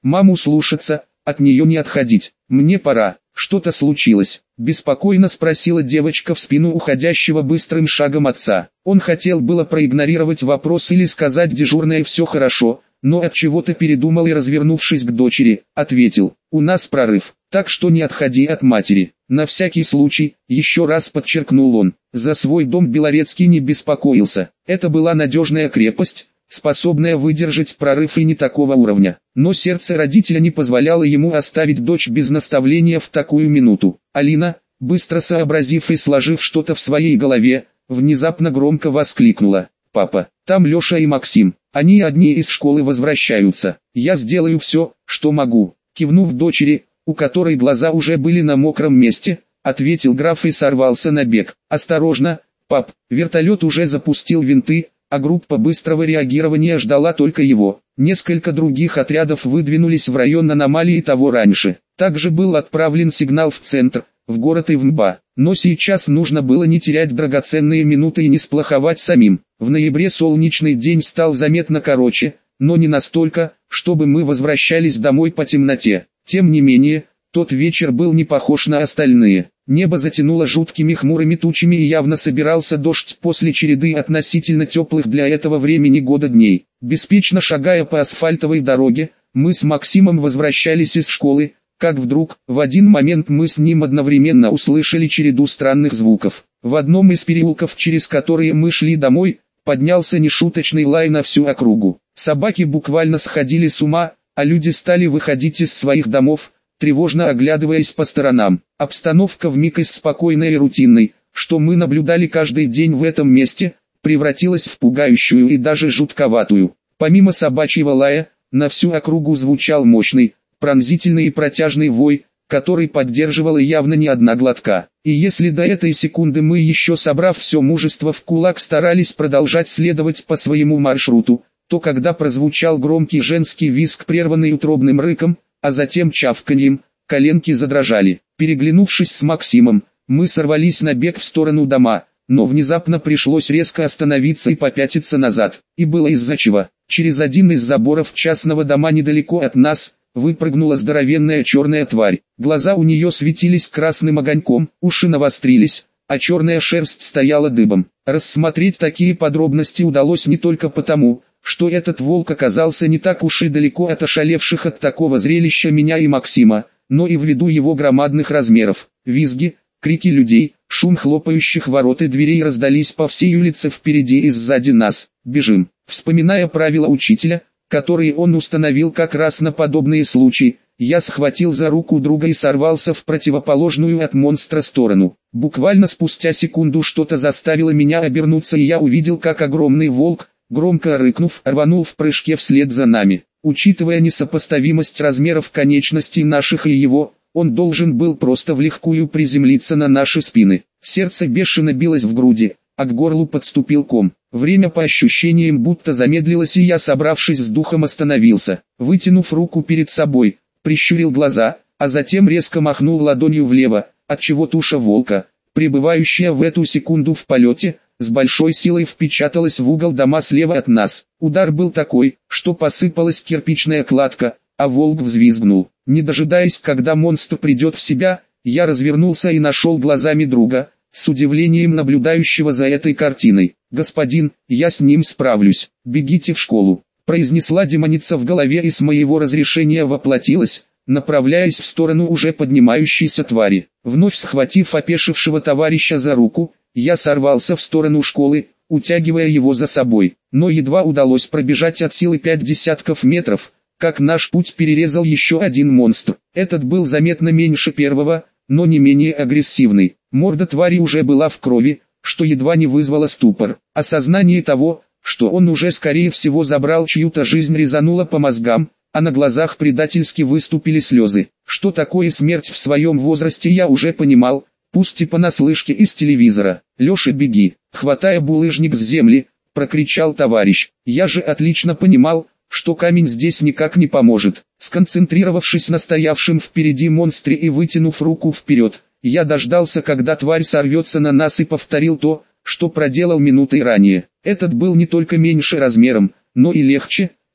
Маму слушаться, от нее не отходить. Мне пора. Что-то случилось? Беспокойно спросила девочка в спину уходящего быстрым шагом отца. Он хотел было проигнорировать вопрос или сказать дежурное «все хорошо», но от чего-то передумал и, развернувшись к дочери, ответил: «У нас прорыв, так что не отходи от матери». На всякий случай, еще раз подчеркнул он, за свой дом Белорецкий не беспокоился. Это была надежная крепость, способная выдержать прорыв и не такого уровня. Но сердце родителя не позволяло ему оставить дочь без наставления в такую минуту. Алина, быстро сообразив и сложив что-то в своей голове, внезапно громко воскликнула: «Папа, там Леша и Максим, они одни из школы возвращаются. Я сделаю все, что могу». Кивнув дочери, у которой глаза уже были на мокром месте, ответил граф и сорвался на бег. «Осторожно, пап, вертолет уже запустил винты, а группа быстрого реагирования ждала только его». Несколько других отрядов выдвинулись в район аномалии того раньше. Также был отправлен сигнал в центр, в город и в МБА. Но сейчас нужно было не терять драгоценные минуты и не сплоховать самим. В ноябре солнечный день стал заметно короче, но не настолько, чтобы мы возвращались домой по темноте. Тем не менее, тот вечер был не похож на остальные. Небо затянуло жуткими хмурыми тучами и явно собирался дождь после череды относительно теплых для этого времени года дней. Беспечно шагая по асфальтовой дороге, мы с Максимом возвращались из школы, как вдруг, в один момент мы с ним одновременно услышали череду странных звуков. В одном из переулков, через которые мы шли домой, поднялся нешуточный лай на всю округу. Собаки буквально сходили с ума, а люди стали выходить из своих домов, тревожно оглядываясь по сторонам. Обстановка вмиг из спокойной и рутинной, что мы наблюдали каждый день в этом месте, превратилась в пугающую и даже жутковатую. Помимо собачьего лая, на всю округу звучал мощный, пронзительный и протяжный вой, который поддерживала явно не одна глотка. И если до этой секунды мы еще, собрав все мужество в кулак, старались продолжать следовать по своему маршруту, то когда прозвучал громкий женский визг, прерванный утробным рыком, а затем чавканьем, коленки задрожали. Переглянувшись с Максимом, мы сорвались на бег в сторону дома, но внезапно пришлось резко остановиться и попятиться назад. И было из-за чего. Через один из заборов частного дома недалеко от нас выпрыгнула здоровенная черная тварь. Глаза у нее светились красным огоньком, уши навострились, а черная шерсть стояла дыбом. Рассмотреть такие подробности удалось не только потому, что этот волк оказался не так уж и далеко от ошалевших от такого зрелища меня и Максима, но и ввиду его громадных размеров. Визги, крики людей, шум хлопающих ворот и дверей раздались по всей улице впереди и сзади нас. «Бежим!» Вспоминая правила учителя, которые он установил как раз на подобные случаи, я схватил за руку друга и сорвался в противоположную от монстра сторону. Буквально спустя секунду что-то заставило меня обернуться, и я увидел, как огромный волк, громко рыкнув, рванул в прыжке вслед за нами. Учитывая несопоставимость размеров конечностей наших и его, он должен был просто влегкую приземлиться на наши спины. Сердце бешено билось в груди, а к горлу подступил ком. Время по ощущениям будто замедлилось, и я, собравшись с духом, остановился. Вытянув руку перед собой, прищурил глаза, а затем резко махнул ладонью влево, отчего туша волка, пребывающая в эту секунду в полете, с большой силой впечаталась в угол дома слева от нас. Удар был такой, что посыпалась кирпичная кладка, а волк взвизгнул. Не дожидаясь, когда монстр придет в себя, я развернулся и нашел глазами друга, с удивлением наблюдающего за этой картиной. «Господин, я с ним справлюсь, бегите в школу», произнесла демоница в голове и с моего разрешения воплотилась, направляясь в сторону уже поднимающейся твари. Вновь схватив опешившего товарища за руку, я сорвался в сторону школы, утягивая его за собой, но едва удалось пробежать от силы 5 десятков метров, как наш путь перерезал еще один монстр. Этот был заметно меньше первого, но не менее агрессивный. Морда твари уже была в крови, что едва не вызвало ступор. Осознание того, что он уже скорее всего забрал чью-то жизнь, резануло по мозгам, а на глазах предательски выступили слезы. Что такое смерть в своем возрасте, я уже понимал, пусть и понаслышке из телевизора. «Леша, беги!» Хватая булыжник с земли, прокричал товарищ. Я же отлично понимал, что камень здесь никак не поможет. Сконцентрировавшись на стоявшем впереди монстре и вытянув руку вперед, я дождался, когда тварь сорвется на нас, и повторил то, что проделал минутой ранее. Этот был не только меньше размером, но и легче,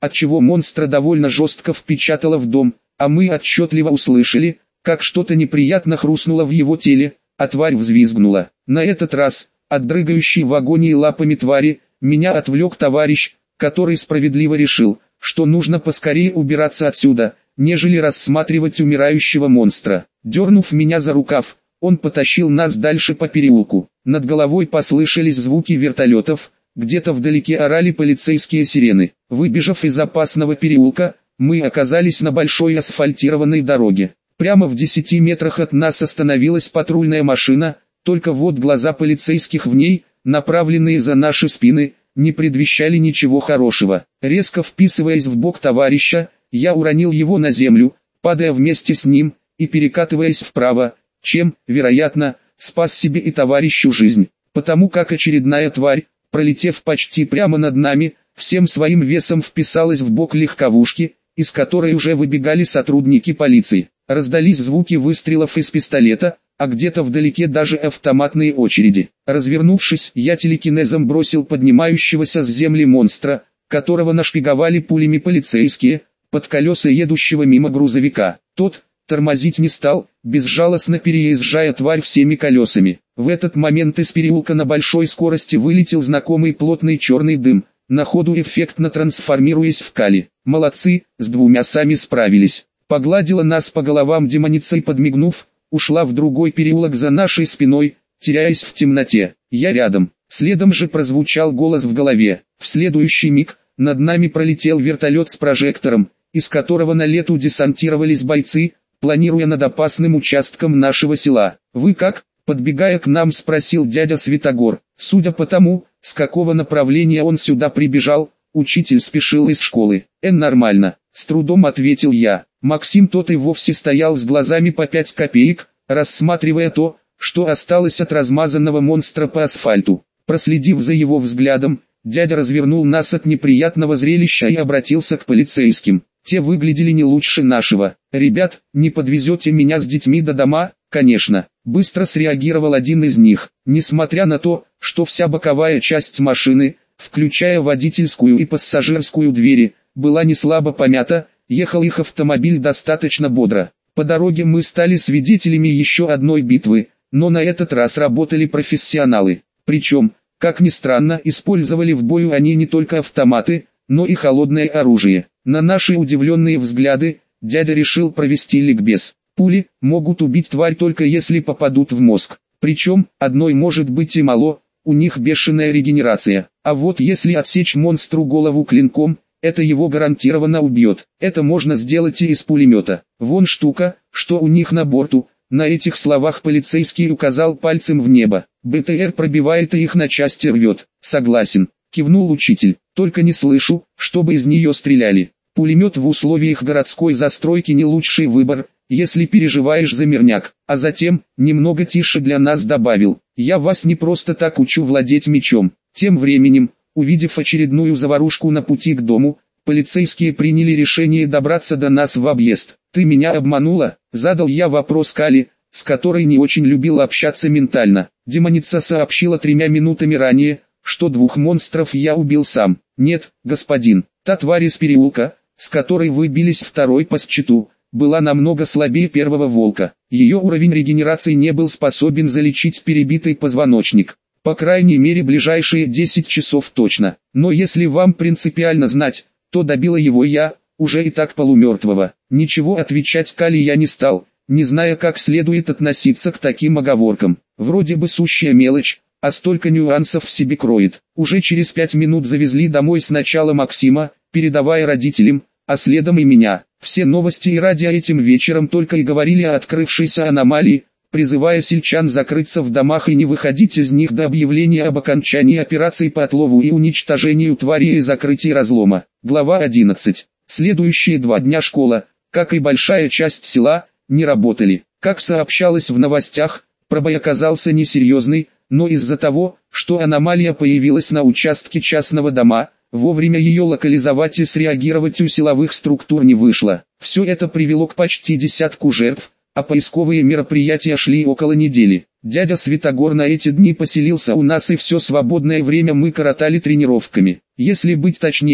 отчего монстра довольно жестко впечатало в дом, а мы отчетливо услышали, как что-то неприятно хрустнуло в его теле, а тварь взвизгнула. На этот раз, от дрыгающей в агонии лапами твари, меня отвлек товарищ, который справедливо решил, что нужно поскорее убираться отсюда, нежели рассматривать умирающего монстра. Дернув меня за рукав, он потащил нас дальше по переулку. Над головой послышались звуки вертолетов, где-то вдалеке орали полицейские сирены. Выбежав из опасного переулка, мы оказались на большой асфальтированной дороге. Прямо в 10 метрах от нас остановилась патрульная машина, только вот глаза полицейских в ней, направленные за наши спины, не предвещали ничего хорошего. Резко вписываясь в бок товарища, я уронил его на землю, падая вместе с ним и перекатываясь вправо, чем, вероятно, спас себе и товарищу жизнь, потому как очередная тварь, пролетев почти прямо над нами, всем своим весом вписалась в бок легковушки, из которой уже выбегали сотрудники полиции. Раздались звуки выстрелов из пистолета, а где-то вдалеке даже автоматные очереди. Развернувшись, я телекинезом бросил поднимающегося с земли монстра, которого нашпиговали пулями полицейские, под колеса едущего мимо грузовика. Тот тормозить не стал, безжалостно переезжая тварь всеми колесами. В этот момент из переулка на большой скорости вылетел знакомый плотный черный дым, на ходу эффектно трансформируясь в кали. Молодцы, с двумя сами справились. Погладила нас по головам демоница и, подмигнув, ушла в другой переулок за нашей спиной, теряясь в темноте. Я рядом. Следом же прозвучал голос в голове. В следующий миг над нами пролетел вертолет с прожектором, из которого на лету десантировались бойцы, планируя над опасным участком нашего села. «Вы как?» — подбегая к нам, спросил дядя Святогор. Судя по тому, с какого направления он сюда прибежал, учитель спешил из школы. Нормально», — с трудом ответил я. Максим тот и вовсе стоял с глазами по 5 копеек, рассматривая то, что осталось от размазанного монстра по асфальту. Проследив за его взглядом, дядя развернул нас от неприятного зрелища и обратился к полицейским. Те выглядели не лучше нашего. «Ребят, не подвезете меня с детьми до дома?» «Конечно», — быстро среагировал один из них. Несмотря на то, что вся боковая часть машины, включая водительскую и пассажирскую двери, была не слабо помята, ехал их автомобиль достаточно бодро. По дороге мы стали свидетелями еще одной битвы, но на этот раз работали профессионалы. Причем, как ни странно, использовали в бою они не только автоматы, но и холодное оружие. На наши удивленные взгляды, дядя решил провести ликбез. Пули могут убить тварь только если попадут в мозг. Причем, одной может быть и мало, у них бешеная регенерация. А вот если отсечь монстру голову клинком, это его гарантированно убьет. Это можно сделать и из пулемета. Вон штука, что у них на борту. На этих словах полицейский указал пальцем в небо. БТР пробивает и их на части рвет. Согласен, кивнул учитель. Только не слышу, чтобы из нее стреляли. Пулемет в условиях городской застройки не лучший выбор, если переживаешь за мирняк. А затем, немного тише для нас добавил. Я вас не просто так учу владеть мечом. Тем временем, увидев очередную заварушку на пути к дому, полицейские приняли решение добраться до нас в объезд. «Ты меня обманула?» — задал я вопрос Кали, с которой не очень любил общаться ментально. Демоница сообщила 3 минутами ранее, что 2 монстров я убил сам. «Нет, господин, та тварь из переулка, с которой вы бились второй по счету, была намного слабее первого волка. Ее уровень регенерации не был способен залечить перебитый позвоночник. По крайней мере ближайшие 10 часов точно. Но если вам принципиально знать, то добила его я, уже и так полумертвого». Ничего отвечать Кали я не стал, не зная, как следует относиться к таким оговоркам. Вроде бы сущая мелочь, а столько нюансов в себе кроет. Уже через 5 минут завезли домой сначала Максима, передавая родителям, а следом и меня. Все новости и радио этим вечером только и говорили о открывшейся аномалии, призывая сельчан закрыться в домах и не выходить из них до объявления об окончании операции по отлову и уничтожению тварей и закрытии разлома. Глава 11. Следующие 2 дня школа, как и большая часть села, не работали. Как сообщалось в новостях, пробой оказался несерьезный, но из-за того, что аномалия появилась на участке частного дома, вовремя ее локализовать и среагировать у силовых структур не вышло. Все это привело к почти 10 жертв, а поисковые мероприятия шли около недели. Дядя Святогор на эти дни поселился у нас, и все свободное время мы коротали тренировками. Если быть точнее,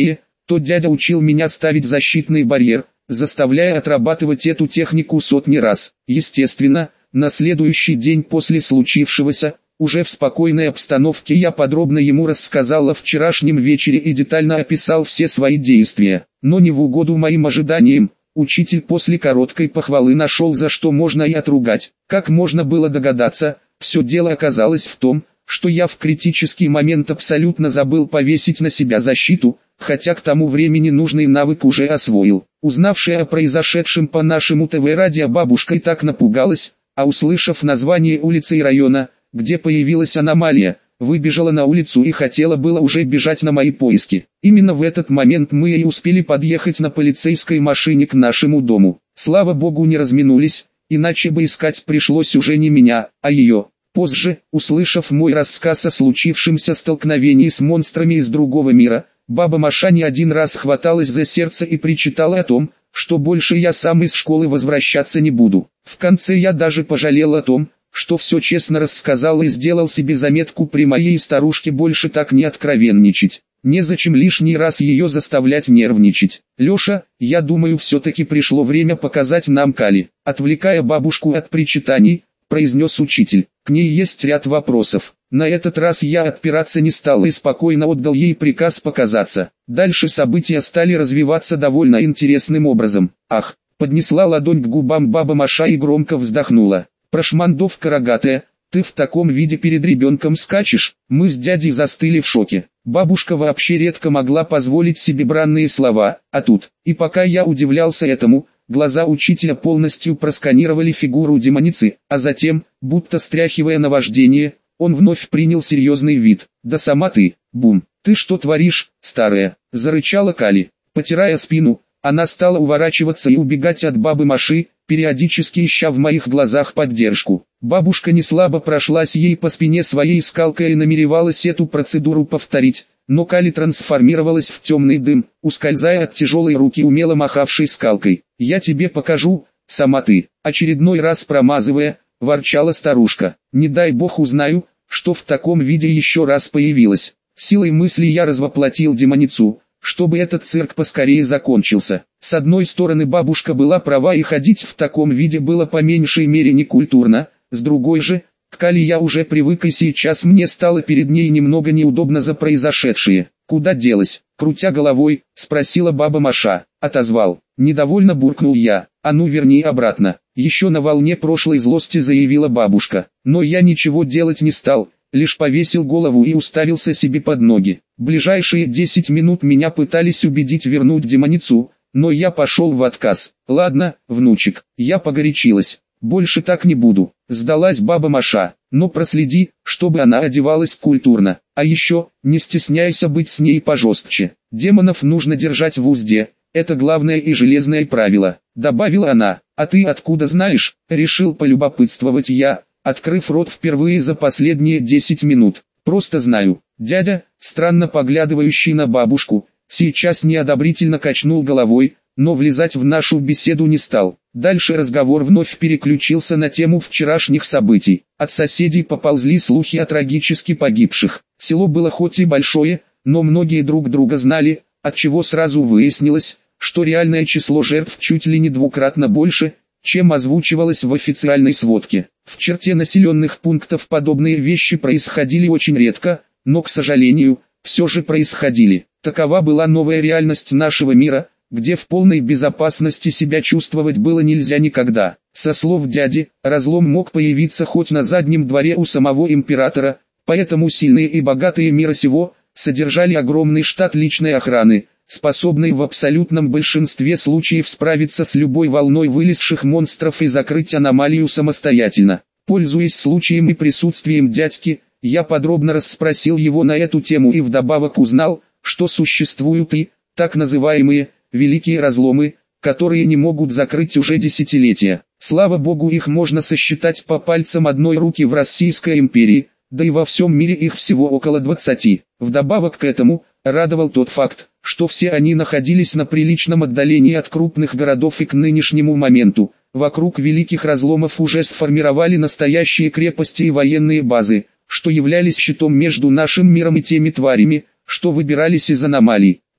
то дядя учил меня ставить защитный барьер, заставляя отрабатывать эту технику сотни раз. Естественно, на следующий день после случившегося, уже в спокойной обстановке я подробно ему рассказал о вчерашнем вечере и детально описал все свои действия. Но не в угоду моим ожиданиям, учитель после короткой похвалы нашел, за что можно и отругать. Как можно было догадаться, все дело оказалось в том, что я в критический момент абсолютно забыл повесить на себя защиту, хотя к тому времени нужный навык уже освоил. Узнавшая о произошедшем по нашему ТВ-радио бабушка и так напугалась, а услышав название улицы и района, где появилась аномалия, выбежала на улицу и хотела было уже бежать на мои поиски. Именно в этот момент мы и успели подъехать на полицейской машине к нашему дому. Слава богу, не разминулись, иначе бы искать пришлось уже не меня, а ее. Позже, услышав мой рассказ о случившемся столкновении с монстрами из другого мира, баба Маша не один раз хваталась за сердце и причитала о том, что больше я сам из школы возвращаться не буду. В конце я даже пожалел о том, что все честно рассказал и сделал себе заметку при моей старушке больше так не откровенничать. Незачем лишний раз ее заставлять нервничать. Леша, я думаю, все-таки пришло время показать нам Кали. Отвлекая бабушку от причитаний, произнес учитель. К ней есть ряд вопросов. На этот раз я отпираться не стал и спокойно отдал ей приказ показаться. Дальше события стали развиваться довольно интересным образом. Ах, поднесла ладонь к губам баба Маша и громко вздохнула. Прошмандовка рогатая, ты в таком виде перед ребенком скачешь? Мы с дядей застыли в шоке. Бабушка вообще редко могла позволить себе бранные слова, а тут, и пока я удивлялся этому, глаза учителя полностью просканировали фигуру демоницы, а затем, будто стряхивая наваждение, он вновь принял серьезный вид. Да сама ты, бум, ты что творишь, старая, зарычала Кали. Потирая спину, она стала уворачиваться и убегать от бабы Маши, периодически ища в моих глазах поддержку. Бабушка неслабо прошлась ей по спине своей скалкой и намеревалась эту процедуру повторить, но Кали трансформировалась в темный дым, ускользая от тяжелой руки умело махавшей скалкой. «Я тебе покажу, сама ты», очередной раз промазывая, ворчала старушка. «Не дай бог узнаю, что в таком виде еще раз появилась». Силой мысли я развоплотил демоницу, чтобы этот цирк поскорее закончился. С одной стороны, бабушка была права, и ходить в таком виде было по меньшей мере некультурно, с другой же, к Кали я уже привык, и сейчас мне стало перед ней немного неудобно за произошедшее. «Куда делась?» — крутя головой, спросила баба Маша. «Отозвал». Недовольно буркнул я. «А ну верни обратно». Еще на волне прошлой злости заявила бабушка. Но я ничего делать не стал, лишь повесил голову и уставился себе под ноги. Ближайшие 10 минут меня пытались убедить вернуть демоницу, но я пошел в отказ. «Ладно, внучек, я погорячилась. Больше так не буду», — сдалась баба Маша. «Но проследи, чтобы она одевалась культурно. А еще, не стесняйся быть с ней пожестче. Демонов нужно держать в узде, это главное и железное правило», — добавила она. «А ты откуда знаешь?» — решил полюбопытствовать я, открыв рот впервые за последние 10 минут. «Просто знаю». Дядя, странно поглядывающий на бабушку, сейчас неодобрительно качнул головой, но влезать в нашу беседу не стал. Дальше разговор вновь переключился на тему вчерашних событий. От соседей поползли слухи о трагически погибших. Село было хоть и большое, но многие друг друга знали, отчего сразу выяснилось, что реальное число жертв чуть ли не двукратно больше, чем озвучивалось в официальной сводке. В черте населенных пунктов подобные вещи происходили очень редко, но, к сожалению, все же происходили. Такова была новая реальность нашего мира, где в полной безопасности себя чувствовать было нельзя никогда. Со слов дяди, разлом мог появиться хоть на заднем дворе у самого императора, поэтому сильные и богатые мира сего содержали огромный штат личной охраны, способный в абсолютном большинстве случаев справиться с любой волной вылезших монстров и закрыть аномалию самостоятельно. Пользуясь случаем и присутствием дядьки, я подробно расспросил его на эту тему и вдобавок узнал, что существуют и, так называемые, великие разломы, которые не могут закрыть уже десятилетия. Слава богу, их можно сосчитать по пальцам одной руки в Российской империи, да и во всем мире их всего около 20. Вдобавок к этому, радовал тот факт, что все они находились на приличном отдалении от крупных городов и к нынешнему моменту, вокруг великих разломов уже сформировали настоящие крепости и военные базы, что являлись щитом между нашим миром и теми тварями, что выбирались из аномалий.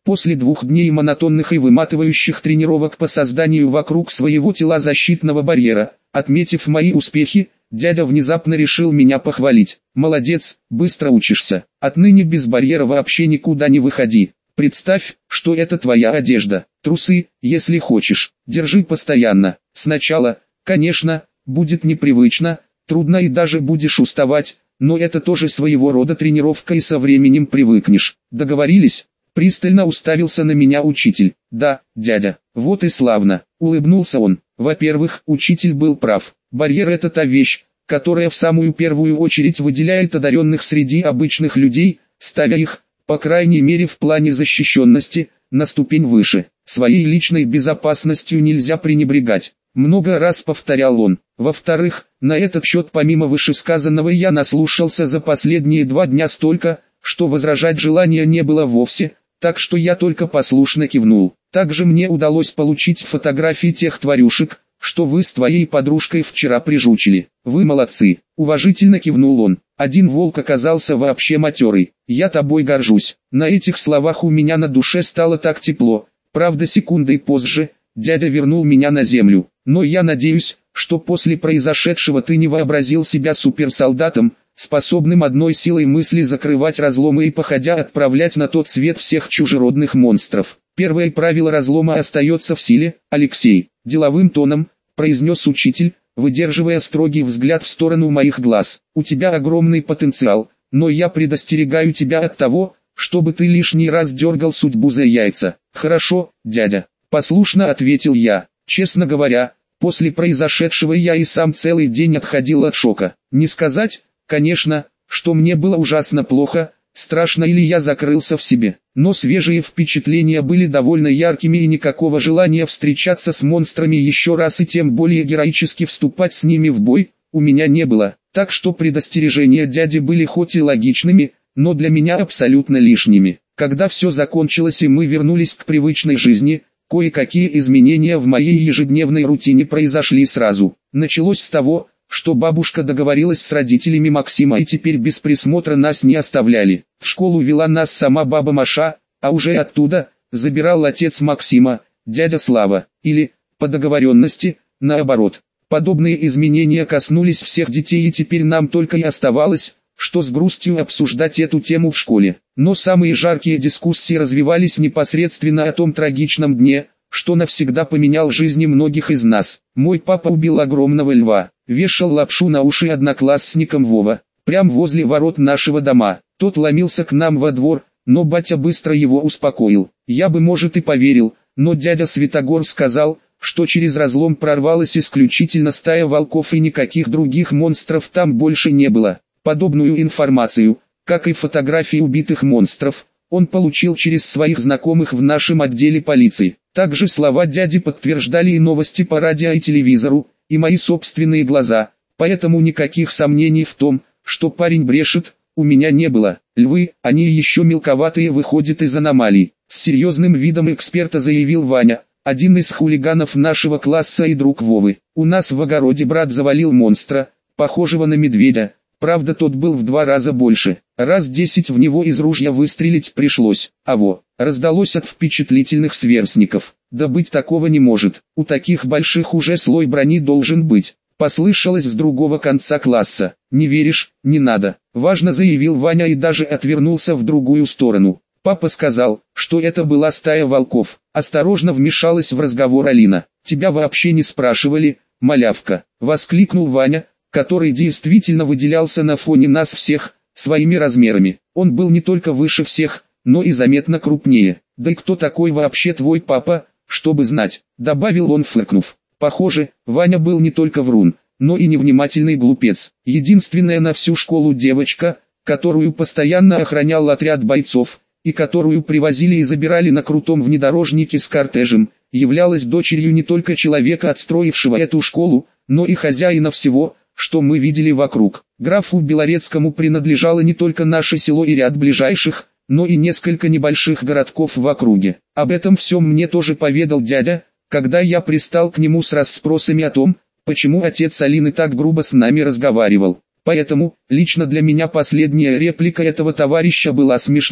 После 2 дней монотонных и выматывающих тренировок по созданию вокруг своего тела защитного барьера, отметив мои успехи, дядя внезапно решил меня похвалить. «Молодец, быстро учишься. Отныне без барьера вообще никуда не выходи. Представь, что это твоя одежда. Трусы, если хочешь, держи постоянно. Сначала, конечно, будет непривычно, трудно и даже будешь уставать, но это тоже своего рода тренировка и со временем привыкнешь. Договорились?» Пристально уставился на меня учитель. «Да, дядя, вот и славно», — улыбнулся он. Во-первых, учитель был прав. Барьер — это та вещь, которая в самую первую очередь выделяет одаренных среди обычных людей, ставя их, по крайней мере в плане защищенности, на ступень выше. Своей личной безопасностью нельзя пренебрегать. Много раз повторял он. Во-вторых, на этот счет помимо вышесказанного я наслушался за последние 2 дня столько, что возражать желания не было вовсе, так что я только послушно кивнул. Также мне удалось получить фотографии тех тварюшек, что вы с твоей подружкой вчера прижучили. Вы молодцы. Уважительно кивнул он. Один волк оказался вообще матерый. Я тобой горжусь. На этих словах у меня на душе стало так тепло. Правда, секундой позже, дядя вернул меня на землю. Но я надеюсь, что после произошедшего ты не вообразил себя суперсолдатом, способным одной силой мысли закрывать разломы и походя отправлять на тот свет всех чужеродных монстров. Первое правило разлома остается в силе, Алексей. Деловым тоном произнес учитель, выдерживая строгий взгляд в сторону моих глаз. У тебя огромный потенциал, но я предостерегаю тебя от того, чтобы ты лишний раз дергал судьбу за яйца. Хорошо, дядя. Послушно ответил я. Честно говоря, после произошедшего я и сам целый день отходил от шока. Не сказать, конечно, что мне было ужасно плохо, страшно или я закрылся в себе. Но свежие впечатления были довольно яркими и никакого желания встречаться с монстрами еще раз и тем более героически вступать с ними в бой, у меня не было. Так что предостережения дяди были хоть и логичными, но для меня абсолютно лишними. Когда все закончилось и мы вернулись к привычной жизни, кое-какие изменения в моей ежедневной рутине произошли сразу. Началось с того, что бабушка договорилась с родителями Максима и теперь без присмотра нас не оставляли. В школу вела нас сама баба Маша, а уже оттуда забирал отец Максима, дядя Слава, или, по договоренности, наоборот. Подобные изменения коснулись всех детей и теперь нам только и оставалось, что с грустью обсуждать эту тему в школе. Но самые жаркие дискуссии развивались непосредственно о том трагичном дне, что навсегда поменял жизни многих из нас. Мой папа убил огромного льва, вешал лапшу на уши одноклассникам Вова, прямо возле ворот нашего дома. Тот ломился к нам во двор, но батя быстро его успокоил. Я бы, может, и поверил, но дядя Святогор сказал, что через разлом прорвалась исключительно стая волков и никаких других монстров там больше не было. Подобную информацию, как и фотографии убитых монстров, он получил через своих знакомых в нашем отделе полиции. Также слова дяди подтверждали и новости по радио и телевизору, и мои собственные глаза, поэтому никаких сомнений в том, что парень брешет, у меня не было. Львы, они еще мелковатые, выходят из аномалий. С серьезным видом эксперта заявил Ваня, один из хулиганов нашего класса и друг Вовы. У нас в огороде брат завалил монстра, похожего на медведя. Правда, тот был в 2 раза больше. Раз 10 в него из ружья выстрелить пришлось. Раздалось от впечатлительных сверстников. Да быть такого не может. У таких больших уже слой брони должен быть. Послышалось с другого конца класса. Не веришь, не надо. Важно заявил Ваня и даже отвернулся в другую сторону. Папа сказал, что это была стая волков. Осторожно вмешалась в разговор Алина. Тебя вообще не спрашивали, малявка. Воскликнул Ваня, который действительно выделялся на фоне нас всех, своими размерами. Он был не только выше всех, но и заметно крупнее. Да и кто такой вообще твой папа, чтобы знать, добавил он, фыркнув. Похоже, Ваня был не только врун, но и невнимательный глупец. Единственная на всю школу девочка, которую постоянно охранял отряд бойцов, и которую привозили и забирали на крутом внедорожнике с кортежем, являлась дочерью не только человека, отстроившего эту школу, но и хозяина всего, что мы видели вокруг. Графу Белорецкому принадлежало не только наше село и ряд ближайших, но и несколько небольших городков в округе. Об этом всем мне тоже поведал дядя, когда я пристал к нему с расспросами о том, почему отец Алины так грубо с нами разговаривал. Поэтому, лично для меня последняя реплика этого товарища была смешной,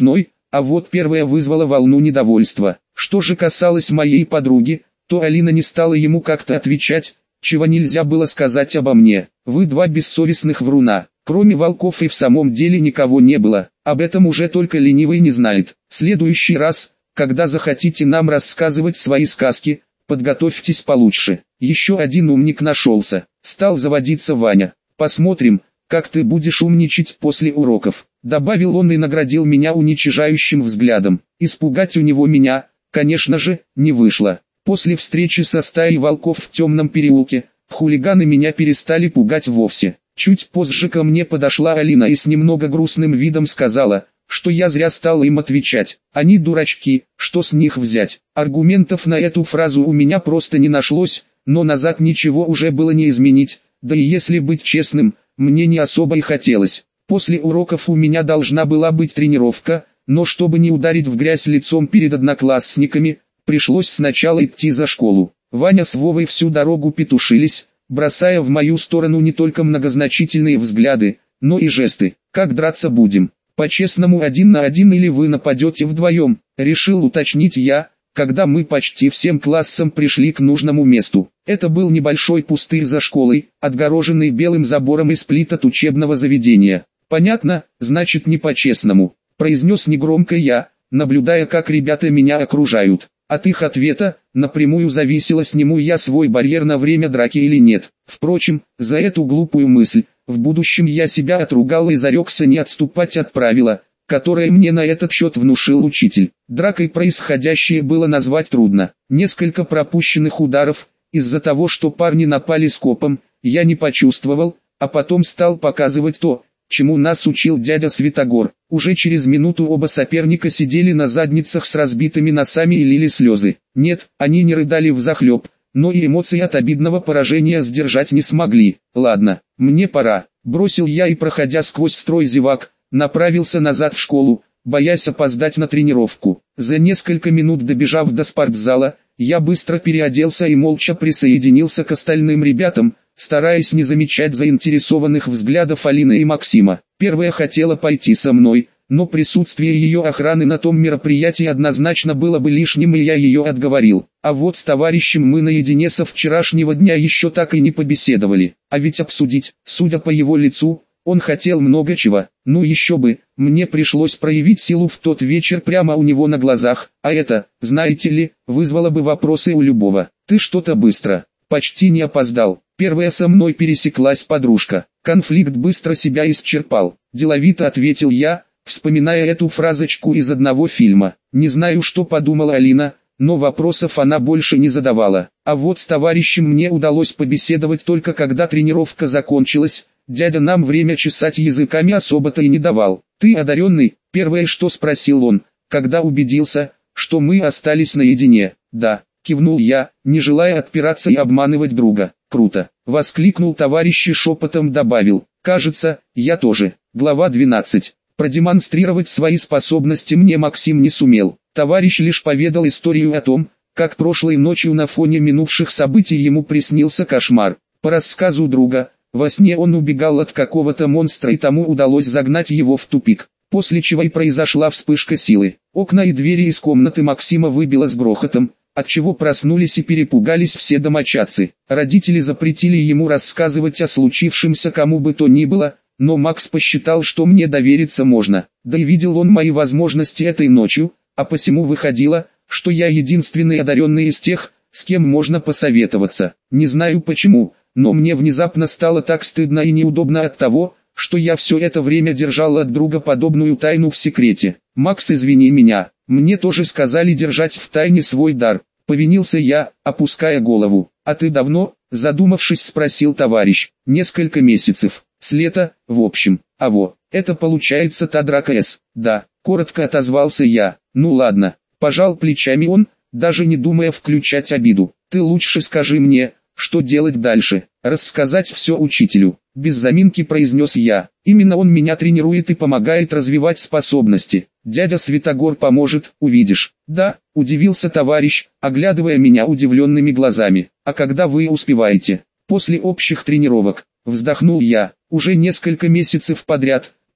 а вот первая вызвала волну недовольства. Что же касалось моей подруги, то Алина не стала ему как-то отвечать, чего нельзя было сказать обо мне. Вы два бессовестных вруна. Кроме волков и в самом деле никого не было, об этом уже только ленивый не знает. В следующий раз, когда захотите нам рассказывать свои сказки, подготовьтесь получше. Еще один умник нашелся, стал заводиться Ваня. Посмотрим, как ты будешь умничать после уроков, добавил он и наградил меня уничижающим взглядом. Испугать у него меня, конечно же, не вышло. После встречи со стаей волков в темном переулке, хулиганы меня перестали пугать вовсе. Чуть позже ко мне подошла Алина и с немного грустным видом сказала, что я зря стал им отвечать. Они дурачки, что с них взять? Аргументов на эту фразу у меня просто не нашлось, но назад ничего уже было не изменить, да и если быть честным, мне не особо и хотелось. После уроков у меня должна была быть тренировка, но чтобы не ударить в грязь лицом перед одноклассниками, пришлось сначала идти за школу. Ваня с Вовой всю дорогу петушились, бросая в мою сторону не только многозначительные взгляды, но и жесты. Как драться будем? По-честному 1 на 1 или вы нападете вдвоем? Решил уточнить я, когда мы почти всем классом пришли к нужному месту. Это был небольшой пустырь за школой, отгороженный белым забором из плит от учебного заведения. Понятно, значит не по-честному, произнес негромко я, наблюдая, как ребята меня окружают. От их ответа напрямую зависело, сниму я свой барьер на время драки или нет. Впрочем, за эту глупую мысль, в будущем я себя отругал и зарекся не отступать от правила, которое мне на этот счет внушил учитель. Дракой происходящее было назвать трудно. Несколько пропущенных ударов, из-за того, что парни напали скопом, я не почувствовал, а потом стал показывать то, чему нас учил дядя Святогор. Уже через минуту оба соперника сидели на задницах с разбитыми носами и лили слезы. Нет, они не рыдали взахлеб, но и эмоции от обидного поражения сдержать не смогли. Ладно, мне пора, бросил я и, проходя сквозь строй зевак, направился назад в школу, боясь опоздать на тренировку. За несколько минут добежав до спортзала, я быстро переоделся и молча присоединился к остальным ребятам, стараясь не замечать заинтересованных взглядов Алины и Максима. Первая хотела пойти со мной, но присутствие ее охраны на том мероприятии однозначно было бы лишним, и я ее отговорил. А вот с товарищем мы наедине со вчерашнего дня еще так и не побеседовали. А ведь обсудить, судя по его лицу, он хотел много чего. Ну еще бы, мне пришлось проявить силу в тот вечер прямо у него на глазах, а это, знаете ли, вызвало бы вопросы у любого. Ты что-то быстро, почти не опоздал. Первая со мной пересеклась подружка. Конфликт быстро себя исчерпал. Деловито ответил я, вспоминая эту фразочку из одного фильма. Не знаю, что подумала Алина, но вопросов она больше не задавала. А вот с товарищем мне удалось побеседовать только когда тренировка закончилась. Дядя нам время чесать языками особо-то и не давал. «Ты одаренный?» — первое, что спросил он, когда убедился, что мы остались наедине. «Да», — кивнул я, не желая отпираться и обманывать друга. «Круто!» — воскликнул товарищ и шепотом добавил. «Кажется, я тоже». Глава 12. Продемонстрировать свои способности мне Максим не сумел. Товарищ лишь поведал историю о том, как прошлой ночью на фоне минувших событий ему приснился кошмар. По рассказу друга, во сне он убегал от какого-то монстра и тому удалось загнать его в тупик. После чего и произошла вспышка силы. Окна и двери из комнаты Максима выбило с грохотом, отчего проснулись и перепугались все домочадцы. Родители запретили ему рассказывать о случившемся кому бы то ни было, но Макс посчитал, что мне довериться можно. Да и видел он мои возможности этой ночью, а посему выходило, что я единственный одаренный из тех, с кем можно посоветоваться. Не знаю почему, но мне внезапно стало так стыдно и неудобно от того, что я все это время держал от друга подобную тайну в секрете. «Макс, извини меня, мне тоже сказали держать в тайне свой дар», — повинился я, опуская голову. «А ты давно?» — задумавшись, спросил товарищ. «Несколько месяцев, с лета, в общем. А во, это получается та драка с...» «Да», — коротко отозвался я. «Ну ладно», — пожал плечами он, даже не думая включать обиду. «Ты лучше скажи мне, что делать дальше?» «Рассказать все учителю», — без заминки произнес я. «Именно он меня тренирует и помогает развивать способности. Дядя Святогор поможет, увидишь». «Да», — удивился товарищ, оглядывая меня удивленными глазами. «А когда вы успеваете?» «После общих тренировок», — вздохнул я. «Уже несколько месяцев подряд,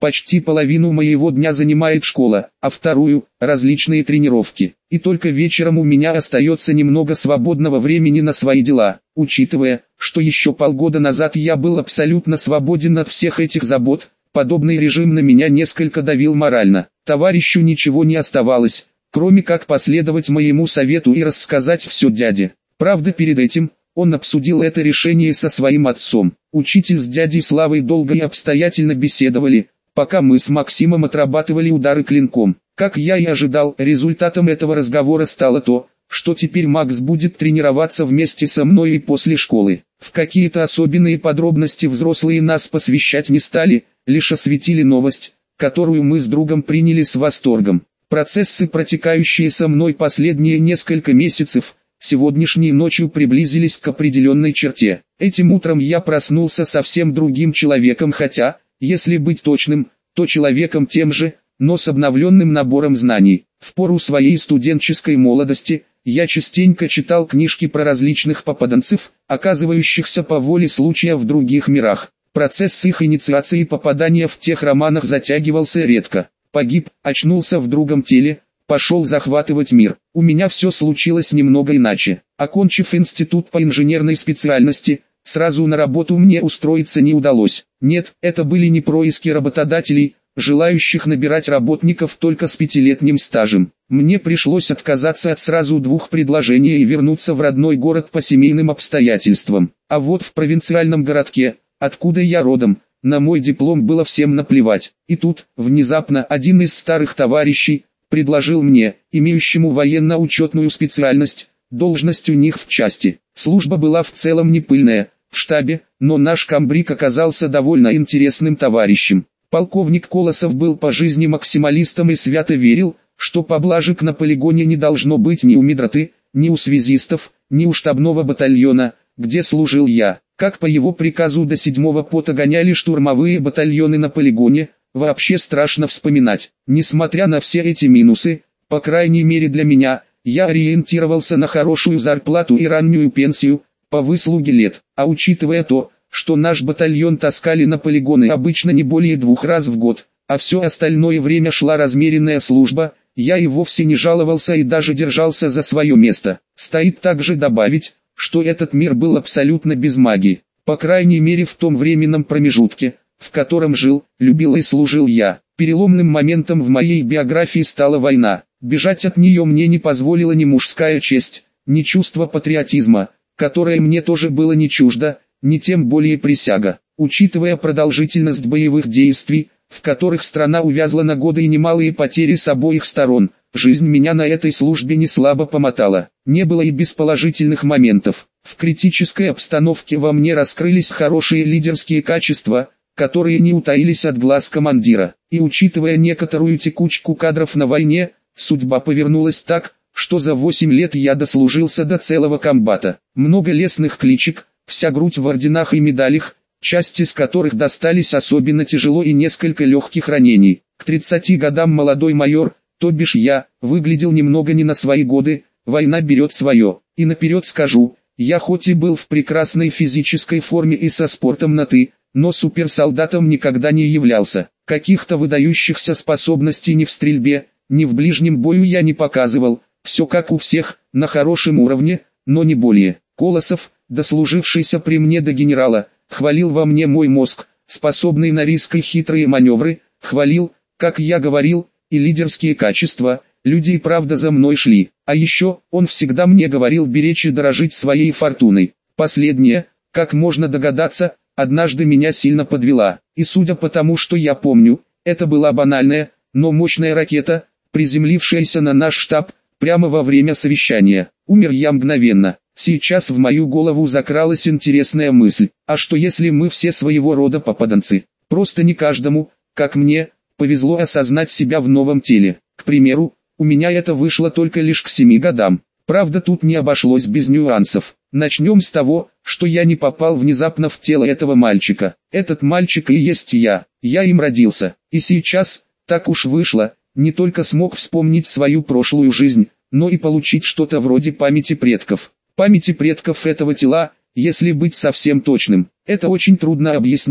Почти половину моего дня занимает школа, а вторую – различные тренировки. И только вечером у меня остается немного свободного времени на свои дела. Учитывая, что еще полгода назад я был абсолютно свободен от всех этих забот, подобный режим на меня несколько давил морально. Товарищу ничего не оставалось, кроме как последовать моему совету и рассказать все дяде. Правда, перед этим он обсудил это решение со своим отцом. Учитель с дядей Славой долго и обстоятельно беседовали, пока мы с Максимом отрабатывали удары клинком. Как я и ожидал, результатом этого разговора стало то, что теперь Макс будет тренироваться вместе со мной и после школы. В какие-то особенные подробности взрослые нас посвящать не стали, лишь осветили новость, которую мы с другом приняли с восторгом. Процессы, протекающие со мной последние несколько месяцев, сегодняшней ночью приблизились к определенной черте. Этим утром я проснулся совсем другим человеком, хотя, если быть точным, то человеком тем же, но с обновленным набором знаний. В пору своей студенческой молодости я частенько читал книжки про различных попаданцев, оказывающихся по воле случая в других мирах. Процесс их инициации и попадания в тех романах затягивался редко. Погиб, очнулся в другом теле, пошел захватывать мир. У меня все случилось немного иначе. Окончив институт по инженерной специальности, сразу на работу мне устроиться не удалось. Нет, это были не происки работодателей, желающих набирать работников только с 5-летним стажем. Мне пришлось отказаться от сразу 2 предложений и вернуться в родной город по семейным обстоятельствам. А вот в провинциальном городке, откуда я родом, на мой диплом было всем наплевать. И тут, внезапно, один из старых товарищей предложил мне, имеющему военно-учетную специальность, должность у них в части. Служба была в целом не пыльная, в штабе, но наш комбриг оказался довольно интересным товарищем. Полковник Колосов был по жизни максималистом и свято верил, что поблажек на полигоне не должно быть ни у медроты, ни у связистов, ни у штабного батальона, где служил я. Как по его приказу до 7-го пота гоняли штурмовые батальоны на полигоне, вообще страшно вспоминать. Несмотря на все эти минусы, по крайней мере для меня, я ориентировался на хорошую зарплату и раннюю пенсию, по выслуге лет. А учитывая то, что наш батальон таскали на полигоны обычно не более 2 раз в год, а все остальное время шла размеренная служба, я и вовсе не жаловался и даже держался за свое место. Стоит также добавить, что этот мир был абсолютно без магии, по крайней мере в том временном промежутке, в котором жил, любил и служил я. Переломным моментом в моей биографии стала война. Бежать от нее мне не позволила ни мужская честь, ни чувство патриотизма, которое мне тоже было не чуждо, ни тем более присяга. Учитывая продолжительность боевых действий, в которых страна увязла на годы и немалые потери с обоих сторон, жизнь меня на этой службе не слабо помотала. Не было и без положительных моментов. В критической обстановке во мне раскрылись хорошие лидерские качества, которые не утаились от глаз командира. И учитывая некоторую текучку кадров на войне, судьба повернулась так, что за 8 лет я дослужился до целого комбата. Много лестных кличек, вся грудь в орденах и медалях, части из которых достались особенно тяжело и несколько легких ранений. К 30 годам молодой майор, то бишь я, выглядел немного не на свои годы, война берет свое. И наперед скажу, я хоть и был в прекрасной физической форме и со спортом на «ты», но суперсолдатом никогда не являлся. Каких-то выдающихся способностей ни в стрельбе, ни в ближнем бою я не показывал, все как у всех, на хорошем уровне, но не более. Колосов, дослужившийся при мне до генерала, хвалил во мне мой мозг, способный на риск и хитрые маневры, хвалил, как я говорил, и лидерские качества. Люди и правда за мной шли. А еще, он всегда мне говорил беречь и дорожить своей фортуной. Последнее, как можно догадаться, однажды меня сильно подвела. И судя по тому, что я помню, это была банальная, но мощная ракета, приземлившаяся на наш штаб, прямо во время совещания. Умер я мгновенно. Сейчас в мою голову закралась интересная мысль. А что если мы все своего рода попаданцы? Просто не каждому, как мне, повезло осознать себя в новом теле. К примеру, у меня это вышло только лишь к 7 годам. Правда, тут не обошлось без нюансов. Начнем с того, что я не попал внезапно в тело этого мальчика. Этот мальчик и есть я им родился. И сейчас, так уж вышло, не только смог вспомнить свою прошлую жизнь, но и получить что-то вроде памяти предков. Памяти предков этого тела, если быть совсем точным, это очень трудно объяснить,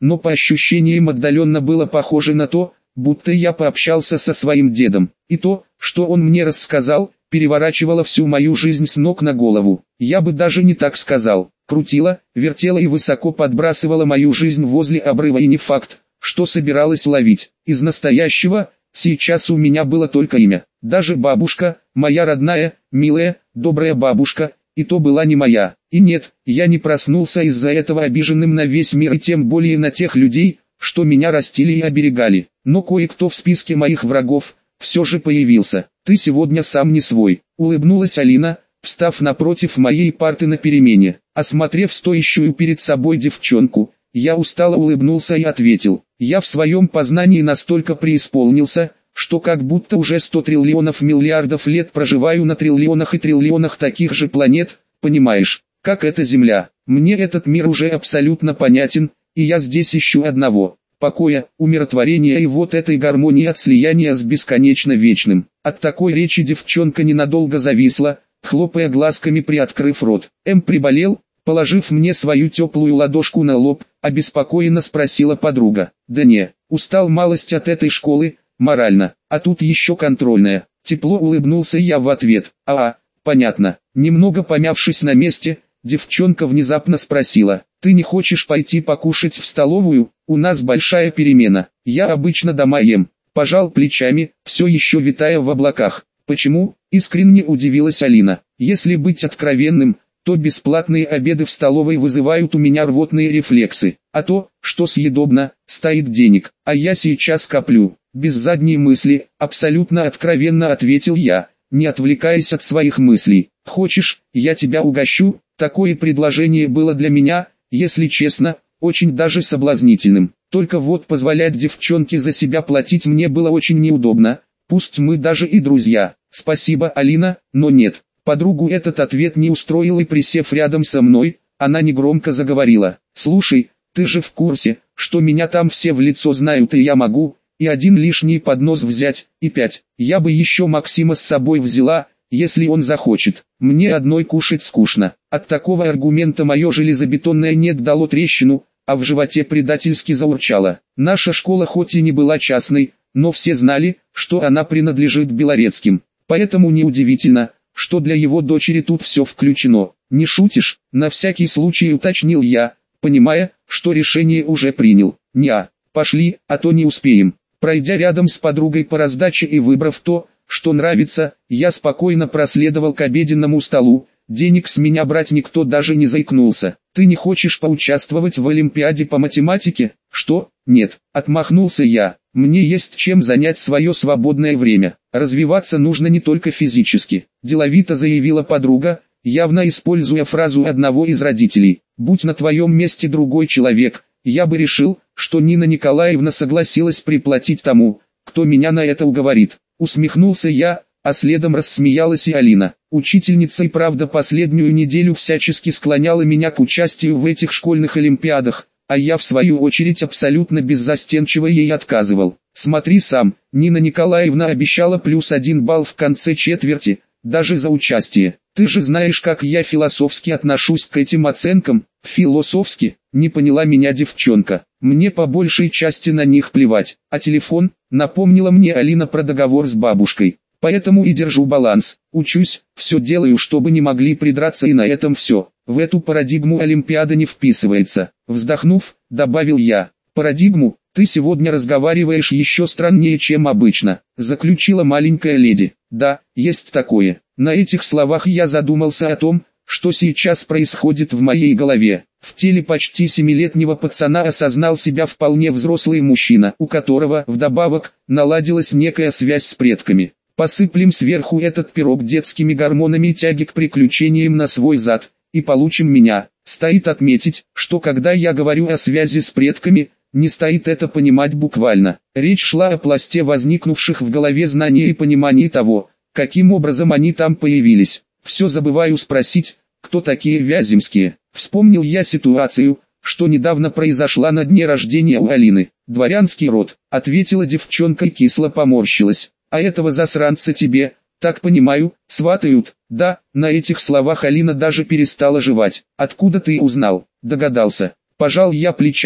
но по ощущениям отдаленно было похоже на то, будто я пообщался со своим дедом. И то, что он мне рассказал, переворачивало всю мою жизнь с ног на голову. Я бы даже не так сказал. Крутила, вертела и высоко подбрасывала мою жизнь возле обрыва, и не факт, что собиралась ловить. Из настоящего, сейчас у меня было только имя. Даже бабушка, моя родная, милая, добрая бабушка, и то была не моя. И нет, я не проснулся из-за этого обиженным на весь мир и тем более на тех людей, что меня растили и оберегали. Но кое-кто в списке моих врагов все же появился. «Ты сегодня сам не свой», — улыбнулась Алина, встав напротив моей парты на перемене. Осмотрев стоящую перед собой девчонку, я устало улыбнулся и ответил: «Я в своем познании настолько преисполнился, что как будто уже 100 триллионов миллиардов лет проживаю на триллионах и триллионах таких же планет, понимаешь, как эта Земля. Мне этот мир уже абсолютно понятен, и я здесь ищу одного — покоя, умиротворения и вот этой гармонии от слияния с бесконечно вечным». От такой речи девчонка ненадолго зависла, хлопая глазками, приоткрыв рот. Приболел, положив мне свою теплую ладошку на лоб, обеспокоенно спросила подруга. «Да не, устал малость от этой школы, морально, а тут еще контрольная». Тепло улыбнулся я в ответ. Понятно». Немного помявшись на месте, девчонка внезапно спросила: «Ты не хочешь пойти покушать в столовую? У нас большая перемена. Я обычно дома ем». Пожал плечами, все еще витая в облаках. «Почему?» — искренне удивилась Алина. «Если быть откровенным, то бесплатные обеды в столовой вызывают у меня рвотные рефлексы. А то, что съедобно, стоит денег, а я сейчас коплю». Без задней мысли, абсолютно откровенно ответил я, не отвлекаясь от своих мыслей. «Хочешь, я тебя угощу?» Такое предложение было для меня, если честно, очень даже соблазнительным. Только вот позволять девчонке за себя платить мне было очень неудобно, пусть мы даже и друзья. «Спасибо, Алина, но нет». Подругу этот ответ не устроил, и присев рядом со мной, она негромко заговорила: «Слушай, ты же в курсе, что меня там все в лицо знают, и я могу и один лишний поднос взять, и 5. Я бы еще Максима с собой взяла, если он захочет. Мне одной кушать скучно». От такого аргумента мое железобетонное «нет» дало трещину, а в животе предательски заурчало. Наша школа хоть и не была частной, но все знали, что она принадлежит Белорецким. Поэтому неудивительно, что для его дочери тут все включено. «Не шутишь?» — на всякий случай уточнил я, понимая, что решение уже принял. «Неа, пошли, а то не успеем». Пройдя рядом с подругой по раздаче и выбрав то, что нравится, я спокойно проследовал к обеденному столу. Денег с меня брать никто даже не заикнулся. «Ты не хочешь поучаствовать в Олимпиаде по математике?» «Что? Нет», — отмахнулся я. «Мне есть чем занять свое свободное время. Развиваться нужно не только физически», — деловито заявила подруга, явно используя фразу одного из родителей. «Будь на твоем месте другой человек, я бы решил, что Нина Николаевна согласилась приплатить тому, кто меня на это уговорит». Усмехнулся я, а следом рассмеялась и Алина. Учительница и правда последнюю неделю всячески склоняла меня к участию в этих школьных олимпиадах, а я в свою очередь абсолютно беззастенчиво ей отказывал. «Смотри сам, Нина Николаевна обещала +1 балл в конце четверти, даже за участие. Ты же знаешь, как я философски отношусь к этим оценкам». «Философски?» — не поняла меня девчонка. «Мне по большей части на них плевать, а телефон?» — напомнила мне Алина про договор с бабушкой. «Поэтому и держу баланс, учусь, все делаю, чтобы не могли придраться, и на этом все. В эту парадигму Олимпиада не вписывается». Вздохнув, добавил я: «Парадигму? Ты сегодня разговариваешь еще страннее, чем обычно», — заключила маленькая леди. «Да, есть такое». На этих словах я задумался о том, что сейчас происходит в моей голове. В теле почти 7-летнего пацана осознал себя вполне взрослый мужчина, у которого, вдобавок, наладилась некая связь с предками. Посыплем сверху этот пирог детскими гормонами и тяги к приключениям на свой зад, и получим меня. Стоит отметить, что когда я говорю о связи с предками, не стоит это понимать буквально. Речь шла о пласте возникнувших в голове знаний и понимании того, каким образом они там появились. Все забываю спросить, кто такие Вяземские. Вспомнил я ситуацию, что недавно произошла на дне рождения у Алины. «Дворянский род», — ответила девчонка и кисло поморщилась. «А этого засранца тебе, так понимаю, сватают?» «Да». На этих словах Алина даже перестала жевать. «Откуда ты узнал?» «Догадался». Пожал я плечами,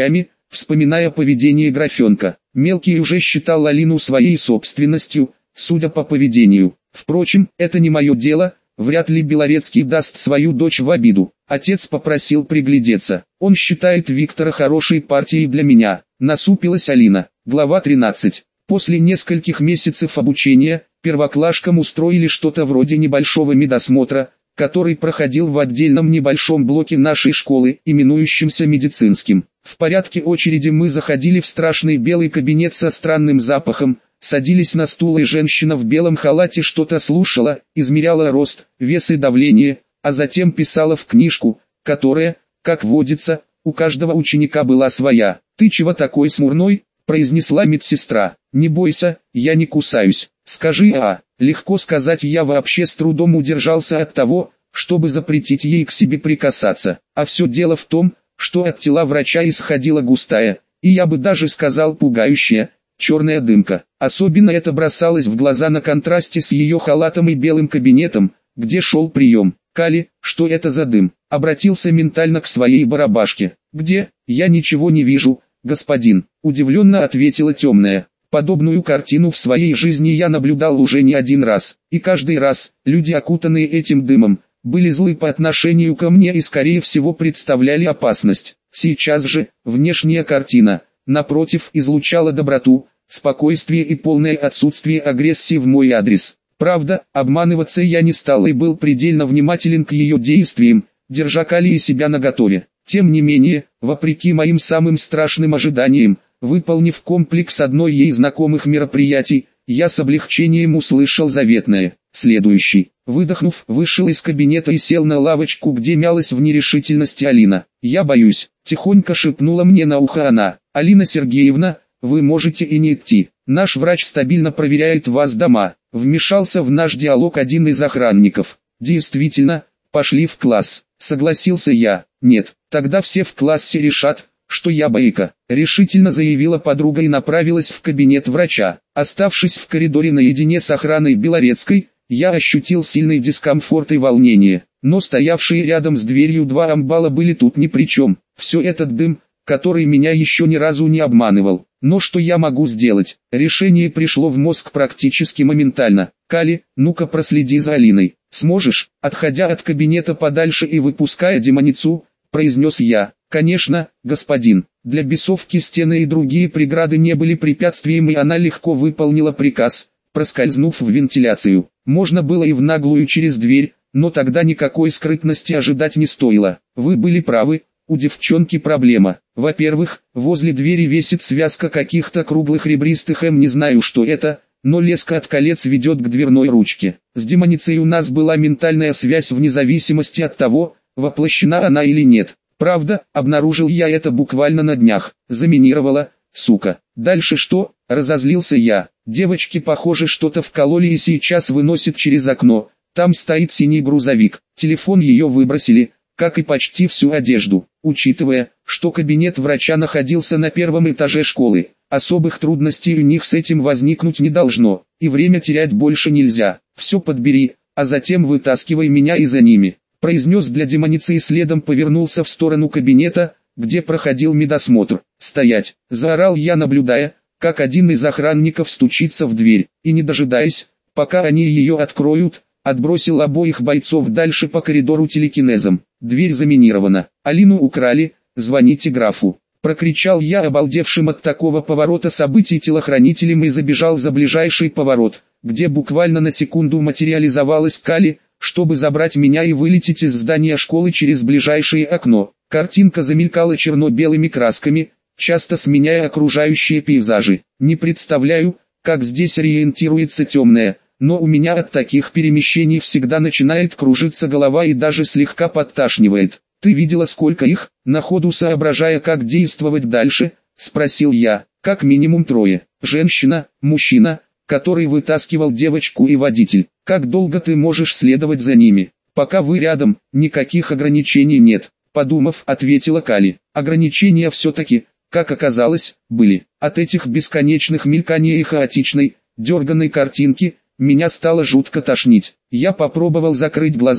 вспоминая поведение графенка. Мелкий уже считал Алину своей собственностью, судя по поведению. Впрочем, это не мое дело, вряд ли Белорецкий даст свою дочь в обиду. Отец попросил приглядеться. Он считает Виктора хорошей партией для меня. Насупилась Алина. Глава 13. После нескольких месяцев обучения, первоклашкам устроили что-то вроде небольшого медосмотра, который проходил в отдельном небольшом блоке нашей школы, именующемся медицинским. В порядке очереди мы заходили в страшный белый кабинет со странным запахом, садились на стул, и женщина в белом халате что-то слушала, измеряла рост, вес и давление, а затем писала в книжку, которая, как водится, у каждого ученика была своя. «Ты чего такой смурной?» – произнесла медсестра. «Не бойся, я не кусаюсь. Скажи, легко сказать, я вообще с трудом удержался от того, чтобы запретить ей к себе прикасаться. А все дело в том, что от тела врача исходила густая, и я бы даже сказал пугающая, черная дымка. Особенно это бросалось в глаза на контрасте с ее халатом и белым кабинетом, где шел прием. «Кали, что это за дым?» – обратился ментально к своей барабашке. «Где? Я ничего не вижу, господин», – удивленно ответила темная. Подобную картину в своей жизни я наблюдал уже не один раз, и каждый раз люди, окутанные этим дымом, были злы по отношению ко мне и скорее всего представляли опасность. Сейчас же, внешняя картина, напротив, излучала доброту, спокойствие и полное отсутствие агрессии в мой адрес. Правда, обманываться я не стал и был предельно внимателен к ее действиям, держа Кали и себя наготове. Тем не менее, вопреки моим самым страшным ожиданиям, выполнив комплекс одной ей знакомых мероприятий, я с облегчением услышал заветное: «Следующий». Выдохнув, вышел из кабинета и сел на лавочку, где мялась в нерешительности Алина. «Я боюсь», – тихонько шепнула мне на ухо она. «Алина Сергеевна, вы можете и не идти. Наш врач стабильно проверяет вас дома». Вмешался в наш диалог один из охранников. «Действительно, пошли в класс», – согласился я. «Нет, тогда все в классе решат, что я байка», – решительно заявила подруга и направилась в кабинет врача. Оставшись в коридоре наедине с охраной Белорецкой, я ощутил сильный дискомфорт и волнение. Но стоявшие рядом с дверью два амбала были тут ни при чем. Все этот дым, который меня еще ни разу не обманывал. Но что я могу сделать? Решение пришло в мозг практически моментально. «Кали, ну-ка проследи за Алиной. Сможешь?» Отходя от кабинета подальше и выпуская демоницу, произнес я. «Конечно, господин». Для бесовки стены и другие преграды не были препятствием, и она легко выполнила приказ, проскользнув в вентиляцию. Можно было и в наглую через дверь, но тогда никакой скрытности ожидать не стоило. Вы были правы. У девчонки проблема. Во-первых, возле двери висит связка каких-то круглых ребристых не знаю что это, но леска от колец ведет к дверной ручке. С демоницей у нас была ментальная связь вне зависимости от того, воплощена она или нет. Правда, обнаружил я это буквально на днях. Заминировала, сука. Дальше что? Разозлился я. Девочки, похоже, что-то вкололи и сейчас выносит через окно. Там стоит синий грузовик. Телефон ее выбросили, как и почти всю одежду. Учитывая, что кабинет врача находился на первом этаже школы, особых трудностей у них с этим возникнуть не должно, и время терять больше нельзя. «Все подбери, а затем вытаскивай меня и за ними», – произнес для демоницы и следом повернулся в сторону кабинета, где проходил медосмотр. «Стоять!» – заорал я, наблюдая, как один из охранников стучится в дверь, и не дожидаясь, пока они ее откроют, отбросил обоих бойцов дальше по коридору телекинезом. «Дверь заминирована. Алину украли, звоните графу», – прокричал я обалдевшим от такого поворота событий телохранителем и забежал за ближайший поворот, где буквально на секунду материализовалась Кали, чтобы забрать меня и вылететь из здания школы через ближайшее окно. Картинка замелькала черно-белыми красками, часто сменяя окружающие пейзажи. Не представляю, как здесь ориентируется темная, но у меня от таких перемещений всегда начинает кружиться голова и даже слегка подташнивает. «Ты видела, сколько их?» На ходу соображая, как действовать дальше, спросил я. «Как минимум 3. Женщина, мужчина, который вытаскивал девочку, и водитель. Как долго ты можешь следовать за ними?» «Пока вы рядом, никаких ограничений нет», подумав, ответила Кали. Ограничения все-таки, как оказалось, были. От этих бесконечных мельканий и хаотичной, дерганной картинки, меня стало жутко тошнить. Я попробовал закрыть глаза,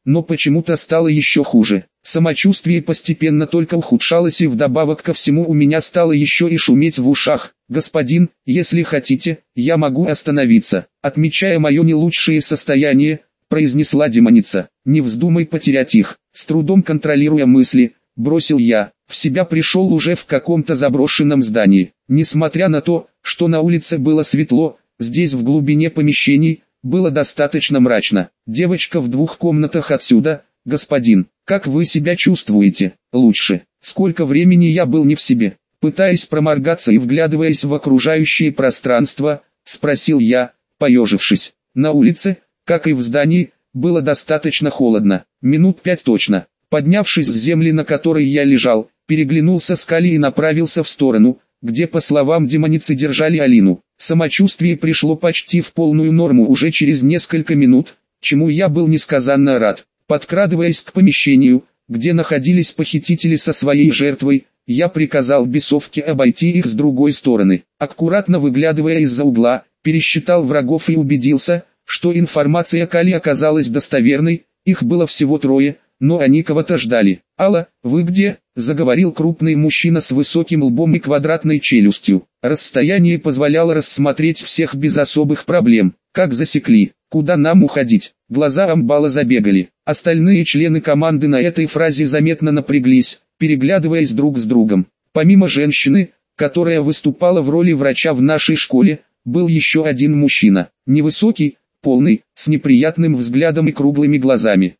но почему-то стало еще хуже. Самочувствие постепенно только ухудшалось, и вдобавок ко всему у меня стало еще и шуметь в ушах. «Господин, если хотите, я могу остановиться», отмечая мое не лучшее состояние, произнесла демоница. «Не вздумай потерять их». С трудом контролируя мысли, бросил я. В себя пришел уже в каком-то заброшенном здании. Несмотря на то, что на улице было светло, здесь в глубине помещений было достаточно мрачно. «Девочка в 2 комнатах отсюда, господин. Как вы себя чувствуете?» «Лучше». Сколько времени я был не в себе. Пытаясь проморгаться и вглядываясь в окружающее пространство, спросил я, поежившись. На улице, как и в здании, было достаточно холодно. Минут 5 точно. Поднявшись с земли, на которой я лежал, переглянулся с Кали и направился в сторону, где, по словам демоницы, держали Алину. Самочувствие пришло почти в полную норму уже через несколько минут, чему я был несказанно рад. Подкрадываясь к помещению, где находились похитители со своей жертвой, я приказал бесовке обойти их с другой стороны. Аккуратно выглядывая из-за угла, пересчитал врагов и убедился, что информация Кали оказалась достоверной. Их было всего 3, но они кого-то ждали. «Алла, вы где?» – заговорил крупный мужчина с высоким лбом и квадратной челюстью. Расстояние позволяло рассмотреть всех без особых проблем. «Как засекли? Куда нам уходить?» Глаза амбала забегали. Остальные члены команды на этой фразе заметно напряглись, переглядываясь друг с другом. Помимо женщины, которая выступала в роли врача в нашей школе, был еще один мужчина. Невысокий, полный, с неприятным взглядом и круглыми глазами.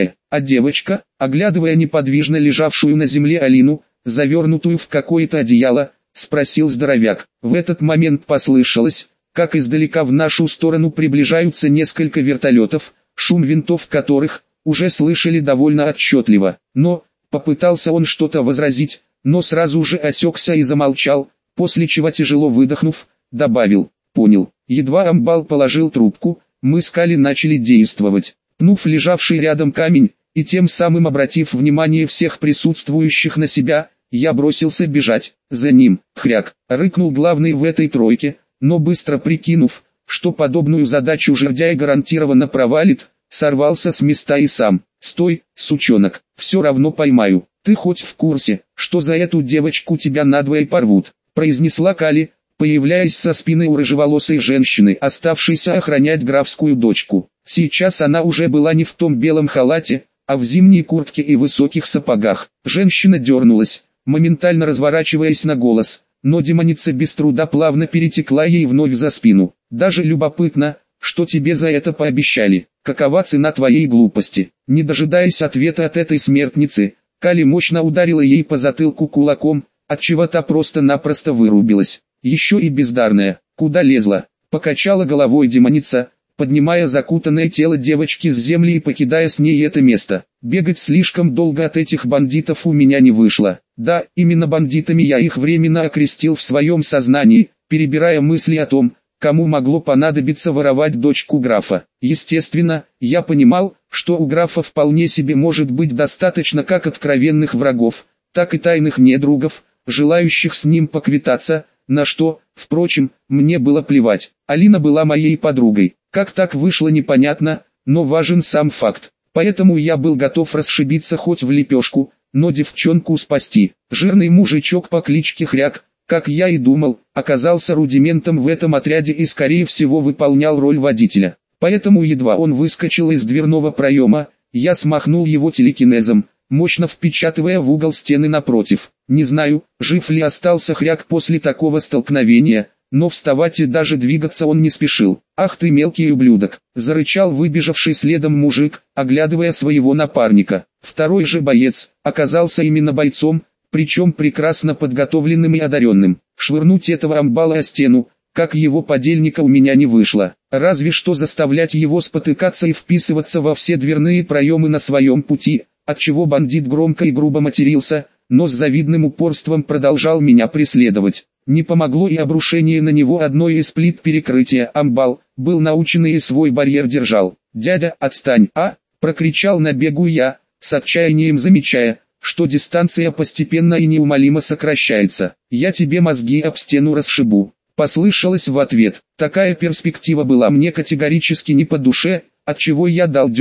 А девочка, оглядывая неподвижно лежавшую на земле Алину, завернутую в какое-то одеяло, спросил здоровяк. В этот момент послышалось, как издалека в нашу сторону приближаются несколько вертолетов, шум винтов которых уже слышали довольно отчетливо. Но, попытался он что-то возразить, но сразу же осекся и замолчал, после чего, тяжело выдохнув, добавил: «Понял». Едва амбал положил трубку, мы с Кали начали действовать. Пнув лежавший рядом камень, и тем самым обратив внимание всех присутствующих на себя, я бросился бежать. За ним, хряк, рыкнул главный в этой тройке, но быстро прикинув, что подобную задачу жердяй гарантированно провалит, сорвался с места и сам. «Стой, сучонок, все равно поймаю. Ты хоть в курсе, что за эту девочку тебя надвое порвут?» произнесла Кали, появляясь со спины у рыжеволосой женщины, оставшейся охранять графскую дочку. Сейчас она уже была не в том белом халате, а в зимней куртке и высоких сапогах. Женщина дернулась, моментально разворачиваясь на голос, но демоница без труда плавно перетекла ей вновь за спину. «Даже любопытно, что тебе за это пообещали. Какова цена твоей глупости?» Не дожидаясь ответа от этой смертницы, Кали мощно ударила ей по затылку кулаком, отчего та просто-напросто вырубилась. «Еще и бездарная, куда лезла?» Покачала головой демоница, поднимая закутанное тело девочки с земли и покидая с ней это место. «Бегать слишком долго от этих бандитов у меня не вышло. Да, именно бандитами я их временно окрестил в своем сознании, перебирая мысли о том, кому могло понадобиться воровать дочку графа. Естественно, я понимал, что у графа вполне себе может быть достаточно как откровенных врагов, так и тайных недругов, желающих с ним поквитаться, на что, впрочем, мне было плевать. Алина была моей подругой. Как так вышло, непонятно, но важен сам факт. Поэтому я был готов расшибиться хоть в лепешку, но девчонку спасти. Жирный мужичок по кличке Хряк, как я и думал, оказался рудиментом в этом отряде и скорее всего выполнял роль водителя. Поэтому едва он выскочил из дверного проема, я смахнул его телекинезом, мощно впечатывая в угол стены напротив. Не знаю, жив ли остался Хряк после такого столкновения, но вставать и даже двигаться он не спешил. «Ах ты мелкий ублюдок!» – зарычал выбежавший следом мужик, оглядывая своего напарника. Второй же боец оказался именно бойцом, причем прекрасно подготовленным и одаренным. Швырнуть этого амбала о стену, как его подельника, у меня не вышло. Разве что заставлять его спотыкаться и вписываться во все дверные проемы на своем пути, отчего бандит громко и грубо матерился, но с завидным упорством продолжал меня преследовать. Не помогло и обрушение на него одной из плит перекрытия. Амбал был научен и свой барьер держал. «Дядя, отстань!» прокричал на бегу я, с отчаянием замечая, что дистанция постепенно и неумолимо сокращается. «Я тебе мозги об стену расшибу», послышалось в ответ. Такая перспектива была мне категорически не по душе, отчего я дал дёру,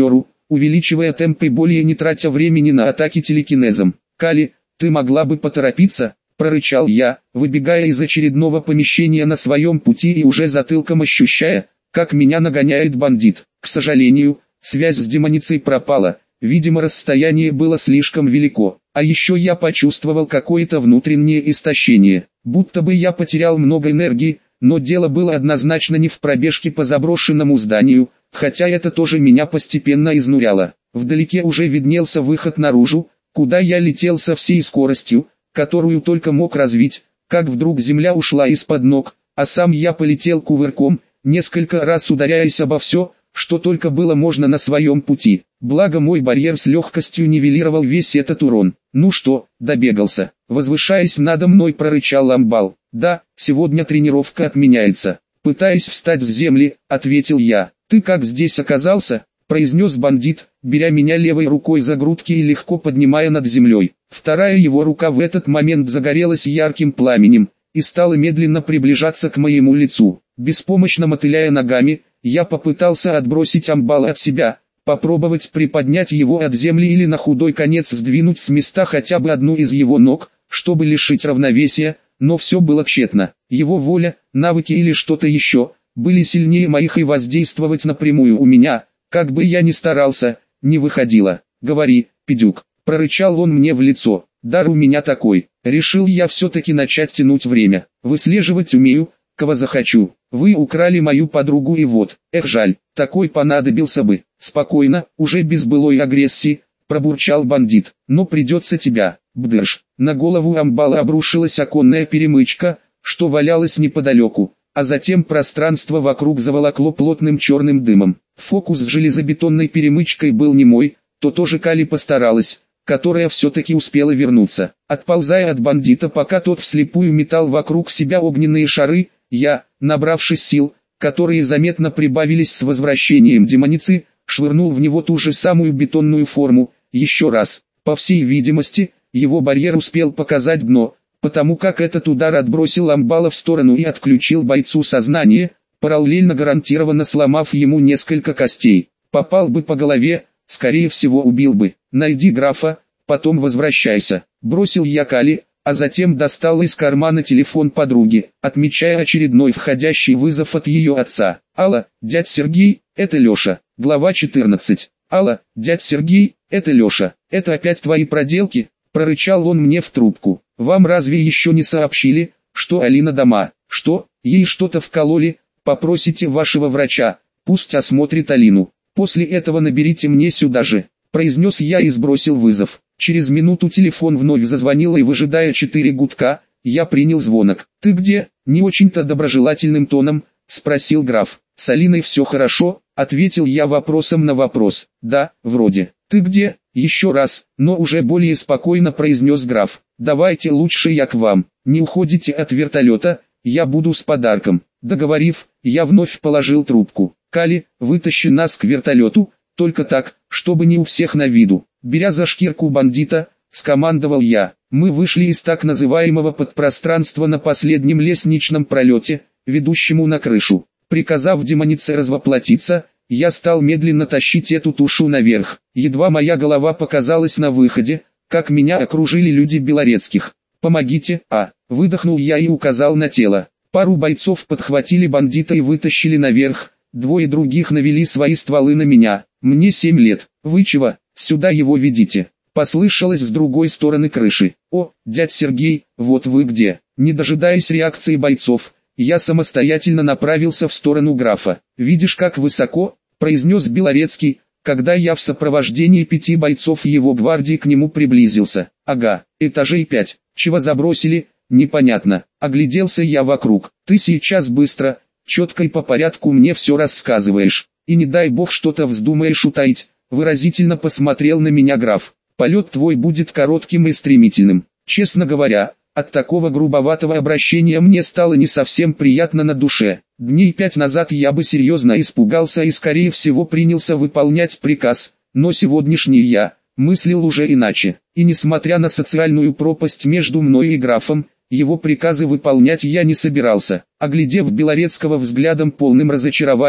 увеличивая темп и более не тратя времени на атаки телекинезом. «Кали, ты могла бы поторопиться?» – прорычал я, выбегая из очередного помещения на своем пути и уже затылком ощущая, как меня нагоняет бандит. К сожалению, связь с демоницей пропала, видимо расстояние было слишком велико, а еще я почувствовал какое-то внутреннее истощение, будто бы я потерял много энергии, но дело было однозначно не в пробежке по заброшенному зданию, хотя это тоже меня постепенно изнуряло. Вдалеке уже виднелся выход наружу, куда я летел со всей скоростью, которую только мог развить, как вдруг земля ушла из-под ног, а сам я полетел кувырком, несколько раз ударяясь обо все, что только было можно на своем пути. Благо мой барьер с легкостью нивелировал весь этот урон. «Ну что, добегался?» Возвышаясь надо мной, прорычал амбал. «Да, сегодня тренировка отменяется». Пытаясь встать с земли, ответил я. «Ты как здесь оказался?» произнес бандит, беря меня левой рукой за грудки и легко поднимая над землей. Вторая его рука в этот момент загорелась ярким пламенем и стала медленно приближаться к моему лицу. Беспомощно мотыляя ногами, я попытался отбросить амбала от себя, попробовать приподнять его от земли или на худой конец сдвинуть с места хотя бы одну из его ног, чтобы лишить равновесия, но все было тщетно. Его воля, навыки или что-то еще, были сильнее моих и воздействовать напрямую у меня, как бы я ни старался, не выходило. «Говори, пидюк», прорычал он мне в лицо. «Дар у меня такой, решил я все-таки начать тянуть время, выслеживать умею, кого захочу. Вы украли мою подругу и вот, жаль, такой понадобился бы». «Спокойно, уже без былой агрессии», пробурчал бандит. «Но придется тебя, бдыш». На голову амбала обрушилась оконная перемычка, что валялась неподалеку, а затем пространство вокруг заволокло плотным черным дымом. Фокус с железобетонной перемычкой был не мой, то тоже Кали постаралась, которая все-таки успела вернуться. Отползая от бандита, пока тот вслепую метал вокруг себя огненные шары, я, набравшись сил, которые заметно прибавились с возвращением демоницы, швырнул в него ту же самую бетонную форму, еще раз. По всей видимости, его барьер успел показать дно, потому как этот удар отбросил амбала в сторону и отключил бойцу сознание, параллельно гарантированно сломав ему несколько костей. Попал бы по голове, скорее всего убил бы. «Найди графа, потом возвращайся», бросил я Кали, а затем достал из кармана телефон подруги, отмечая очередной входящий вызов от ее отца. «Алло, дядь Сергей, это Леша». Глава 14. «Алло, дядь Сергей, это Леша, это опять твои проделки?» Прорычал он мне в трубку. «Вам разве еще не сообщили, что Алина дома? Что, ей что-то вкололи? Попросите вашего врача, пусть осмотрит Алину. После этого наберите мне сюда же», произнес я и сбросил вызов. Через минуту телефон вновь зазвонил и, выжидая 4 гудка, я принял звонок. «Ты где?» — не очень-то доброжелательным тоном спросил граф. «С Алиной все хорошо», — ответил я вопросом на вопрос. «Да, вроде». «Ты где?» — еще раз, но уже более спокойно произнес граф. «Давайте лучше я к вам. Не уходите от вертолета, я буду с подарком». Договорив, я вновь положил трубку. «Кали, вытащи нас к вертолету, только так, чтобы не у всех на виду». Беря за шкирку бандита, скомандовал я. Мы вышли из так называемого подпространства на последнем лестничном пролете, ведущему на крышу. Приказав демонице развоплотиться, я стал медленно тащить эту тушу наверх. Едва моя голова показалась на выходе, как меня окружили люди Белорецких. «Помогите!» выдохнул я и указал на тело. Пару бойцов подхватили бандита и вытащили наверх, двое других навели свои стволы на меня. «Мне 7 лет, вы чего, сюда его ведите?» Послышалось с другой стороны крыши. «О, дядь Сергей, вот вы где!» Не дожидаясь реакции бойцов, я самостоятельно направился в сторону графа. «Видишь, как высоко?» произнес Белорецкий, когда я в сопровождении 5 бойцов его гвардии к нему приблизился. «Ага, этажей 5, чего забросили, непонятно». Огляделся я вокруг. «Ты сейчас быстро, четко и по порядку мне все рассказываешь, и не дай бог что-то вздумаешь утаить», выразительно посмотрел на меня граф. «Полет твой будет коротким и стремительным». Честно говоря, от такого грубоватого обращения мне стало не совсем приятно на душе. Дней 5 назад я бы серьезно испугался и скорее всего принялся выполнять приказ, но сегодняшний я мыслил уже иначе. И несмотря на социальную пропасть между мной и графом, его приказы выполнять я не собирался. Оглядев Белорецкого взглядом полным разочарования,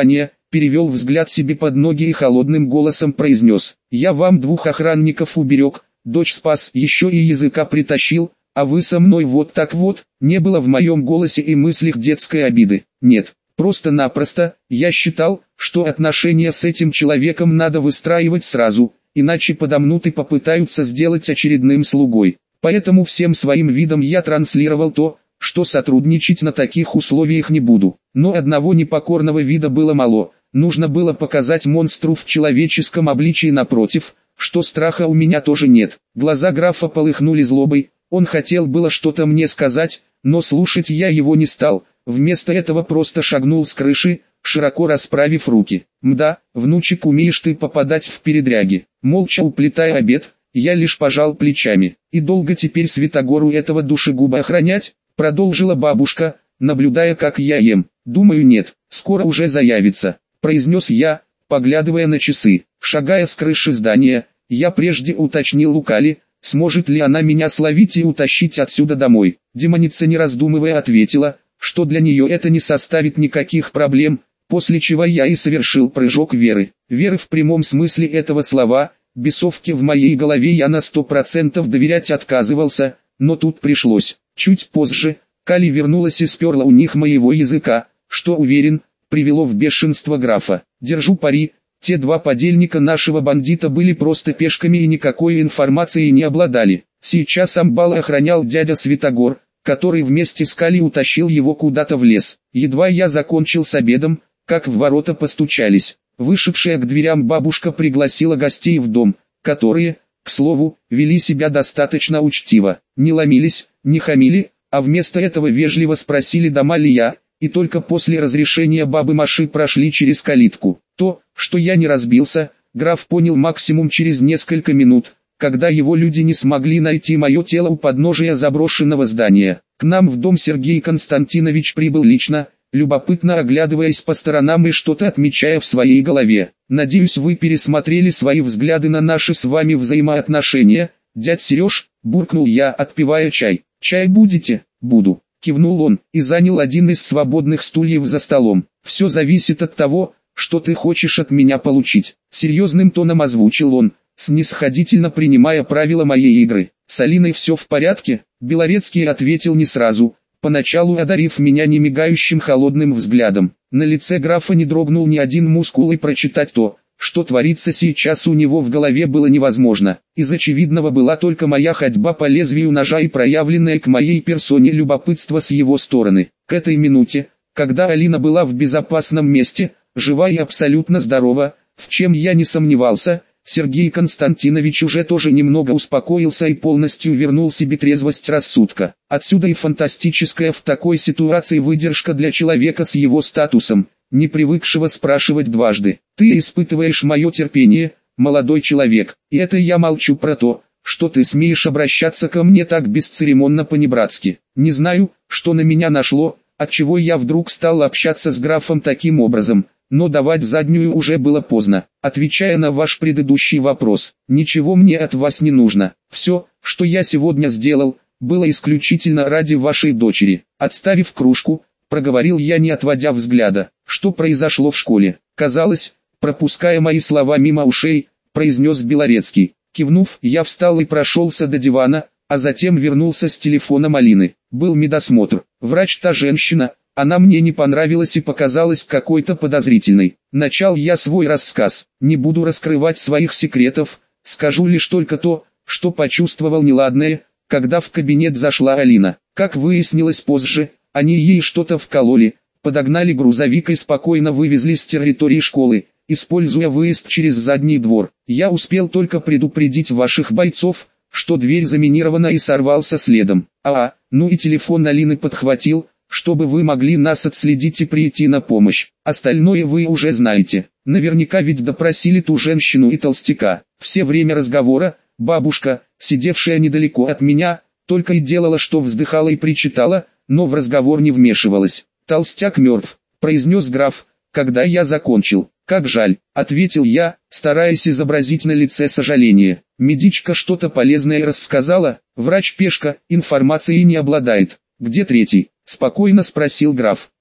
перевел взгляд себе под ноги и холодным голосом произнес: «Я вам 2 охранников уберег, дочь спас, еще и языка притащил, а вы со мной вот так вот». Не было в моем голосе и мыслях детской обиды. Нет, просто-напросто, я считал, что отношения с этим человеком надо выстраивать сразу, иначе подомнут и попытаются сделать очередным слугой. Поэтому всем своим видом я транслировал то, что сотрудничать на таких условиях не буду. Но одного непокорного вида было мало, нужно было показать монстру в человеческом обличии напротив, что страха у меня тоже нет. Глаза графа полыхнули злобой, он хотел было что-то мне сказать, но слушать я его не стал, вместо этого просто шагнул с крыши, широко расправив руки. «Мда, внучек, умеешь ты попадать в передряги». Молча уплетая обед, я лишь пожал плечами. «И долго теперь Святогору этого душегуба охранять?» Продолжила бабушка, наблюдая, как я ем. «Думаю, нет, скоро уже заявится», произнес я, поглядывая на часы. Шагая с крыши здания, я прежде уточнил у Кали, сможет ли она меня словить и утащить отсюда домой. Демоница, не раздумывая, ответила, что для нее это не составит никаких проблем, после чего я и совершил прыжок веры. Веры в прямом смысле этого слова, бесовке в моей голове я на 100% доверять отказывался, но тут пришлось. Чуть позже, Кали вернулась и сперла у них моего языка, что, уверен, привело в бешенство графа. Держу пари, те 2 подельника нашего бандита были просто пешками и никакой информацией не обладали. Сейчас амбала охранял дядя Святогор, который вместе с Кали утащил его куда-то в лес. Едва я закончил с обедом, как в ворота постучались. Вышедшая к дверям бабушка пригласила гостей в дом, которые, к слову, вели себя достаточно учтиво, не ломились, не хамили, а вместо этого вежливо спросили, дома ли я, и только после разрешения бабы Маши прошли через калитку. То, что я не разбился, граф понял максимум через несколько минут, когда его люди не смогли найти мое тело у подножия заброшенного здания. К нам в дом Сергей Константинович прибыл лично, любопытно оглядываясь по сторонам и что-то отмечая в своей голове. «Надеюсь, вы пересмотрели свои взгляды на наши с вами взаимоотношения, дядь Сереж», буркнул я, отпивая чай. «Чай будете?» «Буду», кивнул он, и занял один из свободных стульев за столом. «Все зависит от того, что ты хочешь от меня получить», серьезным тоном озвучил он, снисходительно принимая правила моей игры. «С Алиной все в порядке?» Белорецкий ответил не сразу, поначалу одарив меня немигающим холодным взглядом. На лице графа не дрогнул ни один мускул, и прочитать то, что творится сейчас у него в голове, было невозможно. Из очевидного была только моя ходьба по лезвию ножа и проявленное к моей персоне любопытство с его стороны. К этой минуте, когда Алина была в безопасном месте, жива и абсолютно здорова, в чем я не сомневался, Сергей Константинович уже тоже немного успокоился и полностью вернул себе трезвость рассудка. Отсюда и фантастическая в такой ситуации выдержка для человека с его статусом, не привыкшего спрашивать дважды. «Ты испытываешь мое терпение, молодой человек, и это я молчу про то, что ты смеешь обращаться ко мне так бесцеремонно по-небратски. Не знаю, что на меня нашло, отчего я вдруг стал общаться с графом таким образом, но давать заднюю уже было поздно. Отвечая на ваш предыдущий вопрос, ничего мне от вас не нужно. Все, что я сегодня сделал, было исключительно ради вашей дочери». Отставив кружку, проговорил я, не отводя взгляда. «Что произошло в школе?» Казалось, пропуская мои слова мимо ушей, произнес Белорецкий. Кивнув, я встал и прошелся до дивана, а затем вернулся с телефоном Алины. Был медосмотр. Врач та женщина, она мне не понравилась и показалась какой-то подозрительной. Начал я свой рассказ. Не буду раскрывать своих секретов, скажу лишь только то, что почувствовал неладное, когда в кабинет зашла Алина. Как выяснилось позже, они ей что-то вкололи, подогнали грузовик и спокойно вывезли с территории школы, используя выезд через задний двор. Я успел только предупредить ваших бойцов, что дверь заминирована, и сорвался следом. Ну и телефон Алины подхватил, чтобы вы могли нас отследить и прийти на помощь. Остальное вы уже знаете. Наверняка ведь допросили ту женщину и толстяка. Все время разговора, бабушка, сидевшая недалеко от меня, только и делала, что вздыхала и причитала, но в разговор не вмешивалась. «Толстяк мертв», произнес граф, когда я закончил. «Как жаль», ответил я, стараясь изобразить на лице сожаление. «Медичка что-то полезное рассказала?» «Врач пешка, информацией не обладает». «Где третий?» спокойно спросил граф.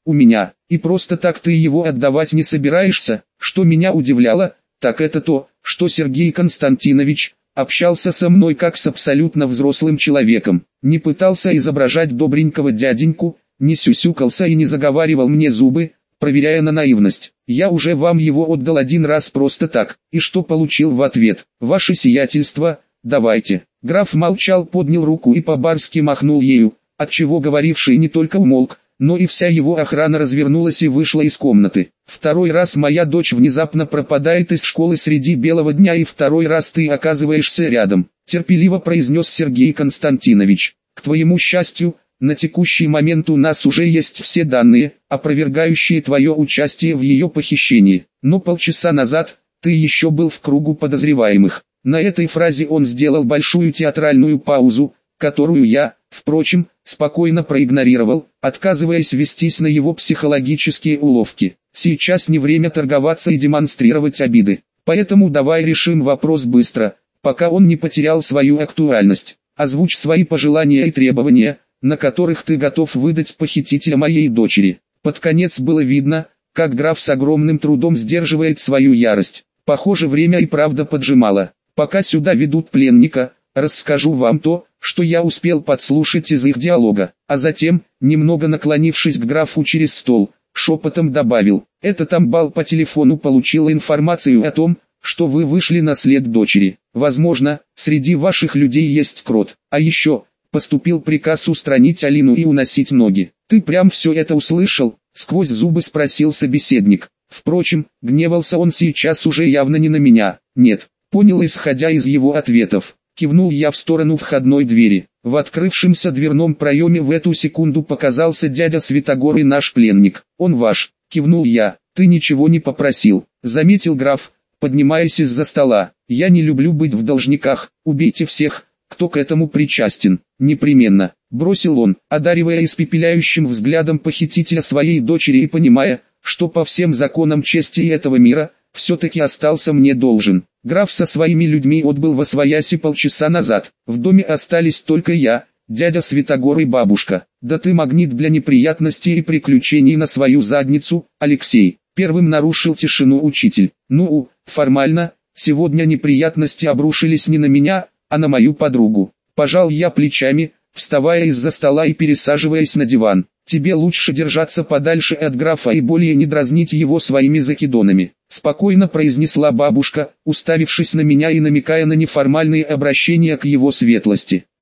у меня, и просто так ты его отдавать не собираешься. Что меня удивляло, так это то, что Сергей Константинович общался со мной как с абсолютно взрослым человеком, не пытался изображать добренького дяденьку, не сюсюкался и не заговаривал мне зубы, проверяя на наивность. Я уже вам его отдал один раз просто так, и что получил в ответ? Ваше сиятельство, давайте. Граф молчал, поднял руку и по-барски махнул ею, отчего говоривший не только умолк, но и вся его охрана развернулась и вышла из комнаты. Второй раз моя дочь внезапно пропадает из школы среди белого дня, и второй раз ты оказываешься рядом, терпеливо произнес Сергей Константинович. К твоему счастью, на текущий момент у нас уже есть все данные, опровергающие твое участие в ее похищении. Но полчаса назад ты еще был в кругу подозреваемых. На этой фразе он сделал большую театральную паузу, которую я, впрочем, спокойно проигнорировал, отказываясь вестись на его психологические уловки. Сейчас не время торговаться и демонстрировать обиды. Поэтому давай решим вопрос быстро, пока он не потерял свою актуальность. Озвучь свои пожелания и требования, на которых ты готов выдать похитителя моей дочери. Под конец было видно, как граф с огромным трудом сдерживает свою ярость. Похоже, время и правда поджимало. Пока сюда ведут пленника, расскажу вам то, что я успел подслушать из их диалога, а затем, немного наклонившись к графу через стол, шепотом добавил: «Этот амбал по телефону получил информацию о том, что вы вышли на след дочери. Возможно, среди ваших людей есть крот. А еще, поступил приказ устранить Алину и уносить ноги». «Ты прям все это услышал?» — сквозь зубы спросил собеседник. Впрочем, гневался он сейчас уже явно не на меня. «Нет». Понял, исходя из его ответов. Кивнул я в сторону входной двери. В открывшемся дверном проеме в эту секунду показался дядя Святогор и наш пленник. «Он ваш», — кивнул я. «Ты ничего не попросил», — заметил граф, поднимаясь из-за стола. «Я не люблю быть в должниках, убейте всех, кто к этому причастен». «Непременно», — бросил он, одаривая испепеляющим взглядом похитителя своей дочери и понимая, что по всем законам чести этого мира, все-таки остался мне должен. Граф со своими людьми отбыл восвояси полчаса назад. В доме остались только я, дядя Святогор и бабушка. «Да ты магнит для неприятностей и приключений на свою задницу, Алексей», — первым нарушил тишину учитель. «Ну, формально, сегодня неприятности обрушились не на меня, а на мою подругу». Пожал я плечами, вставая из-за стола и пересаживаясь на диван. «Тебе лучше держаться подальше от графа и более не дразнить его своими закидонами», — спокойно произнесла бабушка, уставившись на меня и намекая на неформальные обращения к его светлости.